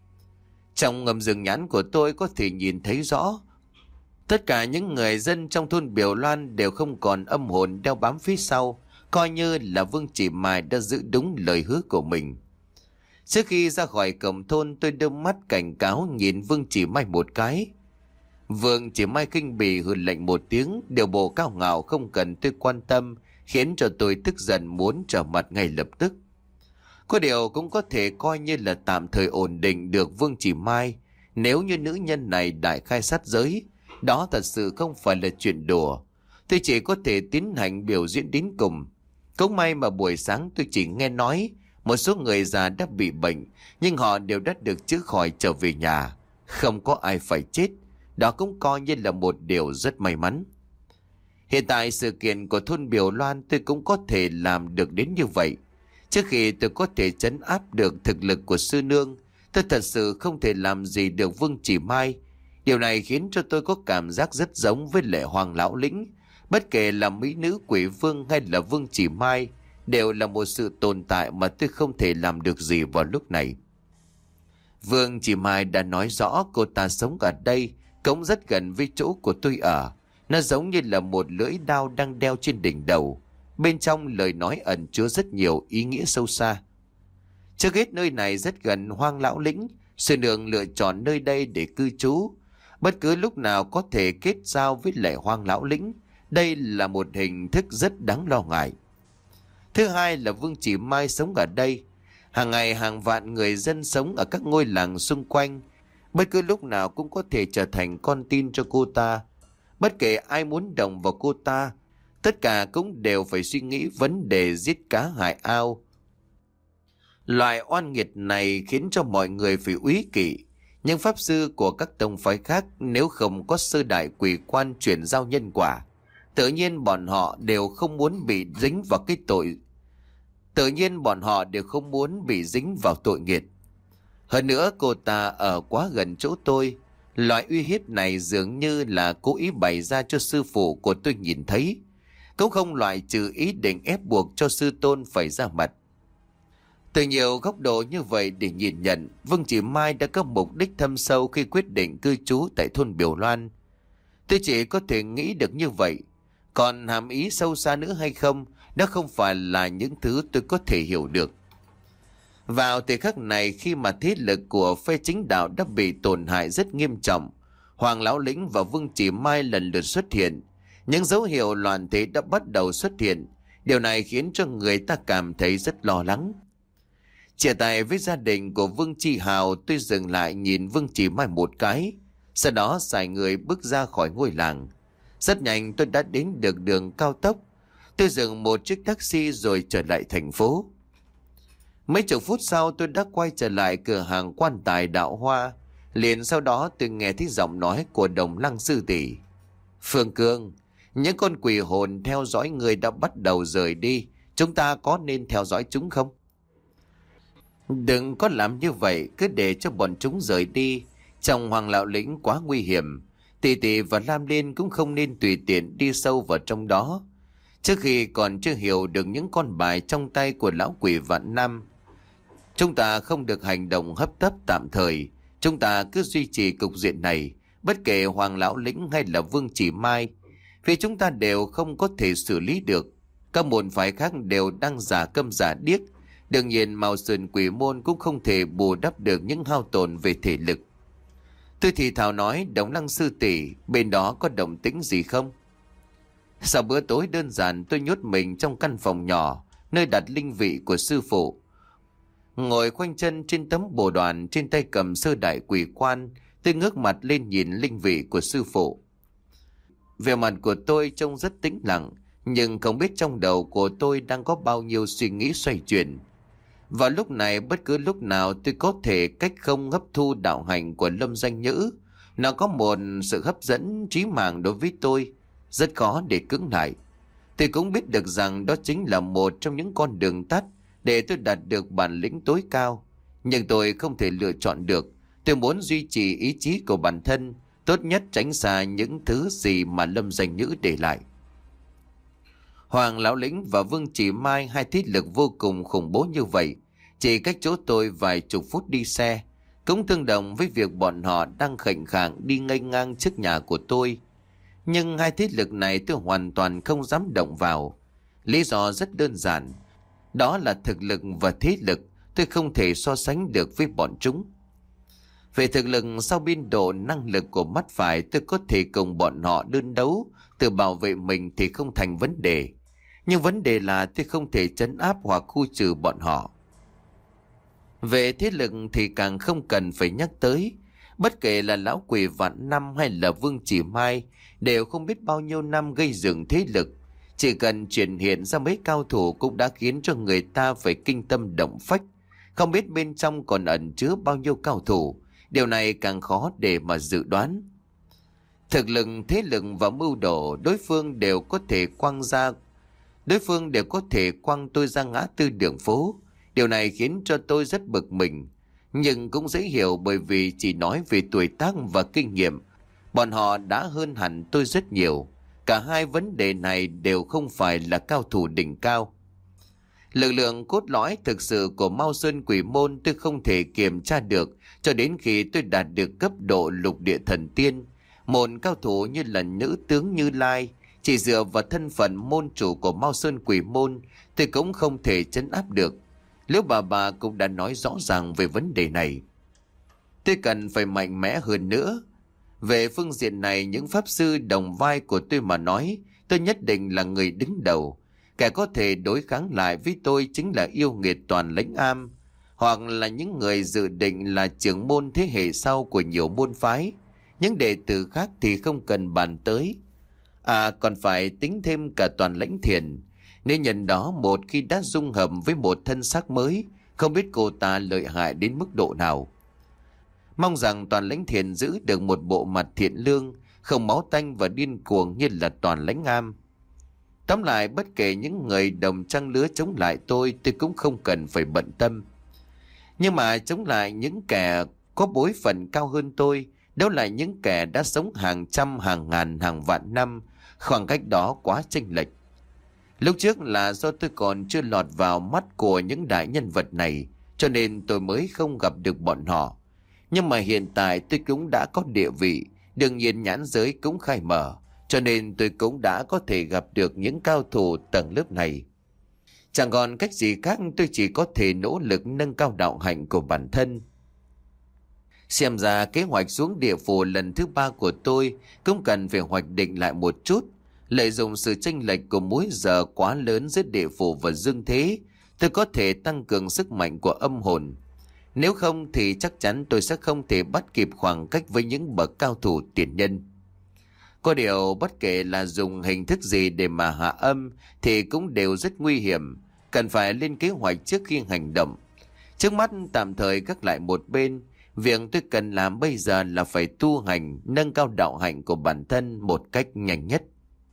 Trong ngầm rừng nhãn của tôi có thể nhìn thấy rõ. Tất cả những người dân trong thôn Biểu Loan đều không còn âm hồn đeo bám phía sau. Coi như là Vương Chỉ Mai đã giữ đúng lời hứa của mình. Trước khi ra khỏi cổng thôn, tôi đưa mắt cảnh cáo nhìn Vương Chỉ Mai một cái. Vương Chỉ Mai khinh bỉ hừ lạnh một tiếng, điều bộ cao ngạo không cần tôi quan tâm, khiến cho tôi tức giận muốn trở mặt ngay lập tức. Có điều cũng có thể coi như là tạm thời ổn định được Vương Chỉ Mai. Nếu như nữ nhân này đại khai sát giới, đó thật sự không phải là chuyện đùa. Tôi chỉ có thể tiến hành biểu diễn đến cùng. Cũng may mà buổi sáng tôi chỉ nghe nói một số người già đã bị bệnh, nhưng họ đều đã được chữa khỏi trở về nhà. Không có ai phải chết. Đó cũng coi như là một điều rất may mắn. Hiện tại sự kiện của thôn Biểu Loan tôi cũng có thể làm được đến như vậy. Trước khi tôi có thể trấn áp được thực lực của sư nương, tôi thật sự không thể làm gì được Vương Chỉ Mai. Điều này khiến cho tôi có cảm giác rất giống với Lệ Hoàng Lão Lĩnh. Bất kể là mỹ nữ quỷ vương hay là Vương Chỉ Mai, đều là một sự tồn tại mà tôi không thể làm được gì vào lúc này. Vương Chỉ Mai đã nói rõ cô ta sống ở đây, cũng rất gần với chỗ của tôi ở. Nó giống như là một lưỡi đao đang đeo trên đỉnh đầu. Bên trong lời nói ẩn chứa rất nhiều ý nghĩa sâu xa. Trước hết nơi này rất gần Hoang Lão Lĩnh. Sư nương lựa chọn nơi đây để cư trú. Bất cứ lúc nào có thể kết giao với Lệ Hoang Lão Lĩnh. Đây là một hình thức rất đáng lo ngại. Thứ hai là Vương Chỉ Mai sống ở đây. Hàng ngày hàng vạn người dân sống ở các ngôi làng xung quanh. Bất cứ lúc nào cũng có thể trở thành con tin cho cô ta. Bất kể ai muốn động vào cô ta, tất cả cũng đều phải suy nghĩ vấn đề giết cá hại ao. Loại oan nghiệt này khiến cho mọi người phải úy kỵ. Nhưng pháp sư của các tông phái khác nếu không có sơ đại quỷ quan chuyển giao nhân quả, tự nhiên bọn họ đều không muốn bị dính vào cái tội. Tự nhiên bọn họ đều không muốn bị dính vào tội nghiệt. Hơn nữa cô ta ở quá gần chỗ tôi. Loại uy hiếp này dường như là cố ý bày ra cho sư phụ của tôi nhìn thấy. Cũng không loại trừ ý định ép buộc cho sư tôn phải ra mặt. Từ nhiều góc độ như vậy để nhìn nhận, Vương Chỉ Mai đã có mục đích thâm sâu khi quyết định cư trú tại thôn Biểu Loan. Tôi chỉ có thể nghĩ được như vậy. Còn hàm ý sâu xa nữa hay không, đó không phải là những thứ tôi có thể hiểu được. Vào thời khắc này, khi mà thế lực của phe chính đạo đã bị tổn hại rất nghiêm trọng, Hoàng Lão Lĩnh và Vương Chỉ Mai lần lượt xuất hiện. Những dấu hiệu loạn thế đã bắt đầu xuất hiện. Điều này khiến cho người ta cảm thấy rất lo lắng. Chia tay với gia đình của Vương Chi Hào, tôi dừng lại nhìn Vương Chỉ Mai một cái. Sau đó xài người bước ra khỏi ngôi làng. Rất nhanh tôi đã đến được đường cao tốc. Tôi dừng một chiếc taxi rồi trở lại thành phố. Mấy chục phút sau tôi đã quay trở lại cửa hàng Quan Tài Đạo Hoa. Liền sau đó tôi nghe thấy giọng nói của Đồng Lăng sư tỷ. Phương Cương, những con quỷ hồn theo dõi người đã bắt đầu rời đi. Chúng ta có nên theo dõi chúng không? Đừng có làm như vậy, cứ để cho bọn chúng rời đi. Trong Hoàng Lão Lĩnh quá nguy hiểm. Tỷ tỷ và Lam Liên cũng không nên tùy tiện đi sâu vào trong đó. Trước khi còn chưa hiểu được những con bài trong tay của lão quỷ Vạn Năm, chúng ta không được hành động hấp tấp tạm thời. Chúng ta cứ duy trì cục diện này, bất kể Hoàng Lão Lĩnh hay là Vương Chỉ Mai, vì chúng ta đều không có thể xử lý được. Các môn phái khác đều đang giả câm giả điếc. Đương nhiên Mao Sơn Quỷ Môn cũng không thể bù đắp được những hao tổn về thể lực. Tôi thì thào nói, Đồng Lăng sư tỷ, bên đó có động tĩnh gì không? Sau bữa tối đơn giản, tôi nhốt mình trong căn phòng nhỏ nơi đặt linh vị của sư phụ. Ngồi khoanh chân trên tấm bồ đoàn, trên tay cầm sơ đại quỷ quan, tôi ngước mặt lên nhìn linh vị của sư phụ. Vẻ mặt của tôi trông rất tĩnh lặng, nhưng không biết trong đầu của tôi đang có bao nhiêu suy nghĩ xoay chuyển. Vào lúc này, bất cứ lúc nào tôi có thể cách không hấp thu đạo hành của Lâm Danh Nhữ. Nó có một sự hấp dẫn trí mạng đối với tôi, rất khó để cưỡng lại. Tôi cũng biết được rằng đó chính là một trong những con đường tắt để tôi đạt được bản lĩnh tối cao. Nhưng tôi không thể lựa chọn được. Tôi muốn duy trì ý chí của bản thân, tốt nhất tránh xa những thứ gì mà Lâm Danh Nhữ để lại. Hoàng Lão Lĩnh và Vương Chỉ Mai, hai thế lực vô cùng khủng bố như vậy, chỉ cách chỗ tôi vài chục phút đi xe, cũng tương đồng với việc bọn họ đang khệnh khạng đi nghênh ngang trước nhà của tôi. Nhưng hai thế lực này tôi hoàn toàn không dám động vào. Lý do rất đơn giản, đó là thực lực và thế lực tôi không thể so sánh được với bọn chúng. Về thực lực, sau biên độ năng lực của mắt phải, tôi có thể cùng bọn họ đơn đấu, tự bảo vệ mình thì không thành vấn đề. Nhưng vấn đề là tôi không thể trấn áp hoặc khu trừ bọn họ. Về thế lực thì càng không cần phải nhắc tới. Bất kể là lão quỷ Vạn Năm hay là Vương Chỉ Mai đều không biết bao nhiêu năm gây dựng thế lực. Chỉ cần triển hiện ra mấy cao thủ cũng đã khiến cho người ta phải kinh tâm động phách. Không biết bên trong còn ẩn chứa bao nhiêu cao thủ. Điều này càng khó để mà dự đoán. Thực lực, thế lực và mưu đồ đối phương đều có thể quăng ra Đối phương đều có thể quăng tôi ra ngã tư đường phố. Điều này khiến cho tôi rất bực mình. Nhưng cũng dễ hiểu, bởi vì chỉ nói về tuổi tác và kinh nghiệm, bọn họ đã hơn hẳn tôi rất nhiều. Cả hai vấn đề này đều không phải là cao thủ đỉnh cao. Lực lượng cốt lõi thực sự của Mao Sơn Quỷ Môn tôi không thể kiểm tra được cho đến khi tôi đạt được cấp độ lục địa thần tiên. Một cao thủ như là nữ tướng Như Lai, chỉ dựa vào thân phận môn chủ của Mao Sơn Quỷ Môn tôi cũng không thể trấn áp được. Liễu bà bà cũng đã nói rõ ràng về vấn đề này. Tôi cần phải mạnh mẽ hơn nữa. Về phương diện này, những pháp sư đồng vai của tôi mà nói tôi nhất định là người đứng đầu. Kẻ có thể đối kháng lại với tôi chính là yêu nghiệt Toàn Lãnh Am, hoặc là những người dự định là trưởng môn thế hệ sau của nhiều môn phái. Những đệ tử khác thì không cần bàn tới. À, còn phải tính thêm cả Toàn Lãnh Thiền. Nên nhân đó một khi đã dung hợp với một thân xác mới, không biết cô ta lợi hại đến mức độ nào. Mong rằng Toàn Lãnh Thiền giữ được một bộ mặt thiện lương, không máu tanh và điên cuồng như là Toàn Lãnh Am. Tóm lại, bất kể những người đồng trang lứa chống lại tôi, tôi cũng không cần phải bận tâm. Nhưng mà chống lại những kẻ có bối phận cao hơn tôi, đó là những kẻ đã sống hàng trăm, hàng ngàn, hàng vạn năm, khoảng cách đó quá chênh lệch. Lúc trước là do tôi còn chưa lọt vào mắt của những đại nhân vật này, cho nên tôi mới không gặp được bọn họ. Nhưng mà hiện tại tôi cũng đã có địa vị, đương nhiên nhãn giới cũng khai mở, cho nên tôi cũng đã có thể gặp được những cao thủ tầng lớp này. Chẳng còn cách gì khác, tôi chỉ có thể nỗ lực nâng cao đạo hạnh của bản thân. Xem ra kế hoạch xuống địa phủ lần thứ ba của tôi cũng cần phải hoạch định lại một chút. Lợi dụng sự chênh lệch của múi giờ quá lớn giữa địa phủ và dương thế, tôi có thể tăng cường sức mạnh của âm hồn. Nếu không thì chắc chắn tôi sẽ không thể bắt kịp khoảng cách với những bậc cao thủ tiền nhân. Có điều bất kể là dùng hình thức gì để mà hạ âm thì cũng đều rất nguy hiểm, cần phải lên kế hoạch trước khi hành động. Trước mắt tạm thời gác lại một bên, việc tôi cần làm bây giờ là phải tu hành, nâng cao đạo hạnh của bản thân một cách nhanh nhất.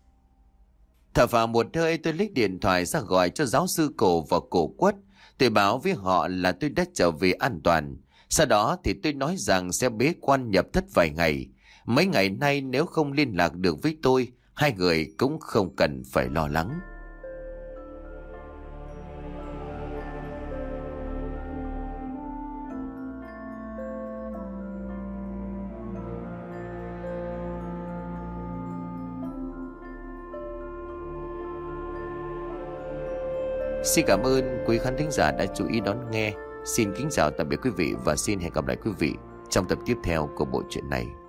Thở vào một hơi, tôi lấy điện thoại ra gọi cho giáo sư Cổ và Cổ Quất. Tôi báo với họ là tôi đã trở về an toàn. Sau đó thì tôi nói rằng sẽ bế quan nhập thất vài ngày. Mấy ngày nay nếu không liên lạc được với tôi, hai người cũng không cần phải lo lắng. Xin cảm ơn quý khán thính giả đã chú ý đón nghe. Xin kính chào tạm biệt quý vị và xin hẹn gặp lại quý vị trong tập tiếp theo của bộ truyện này.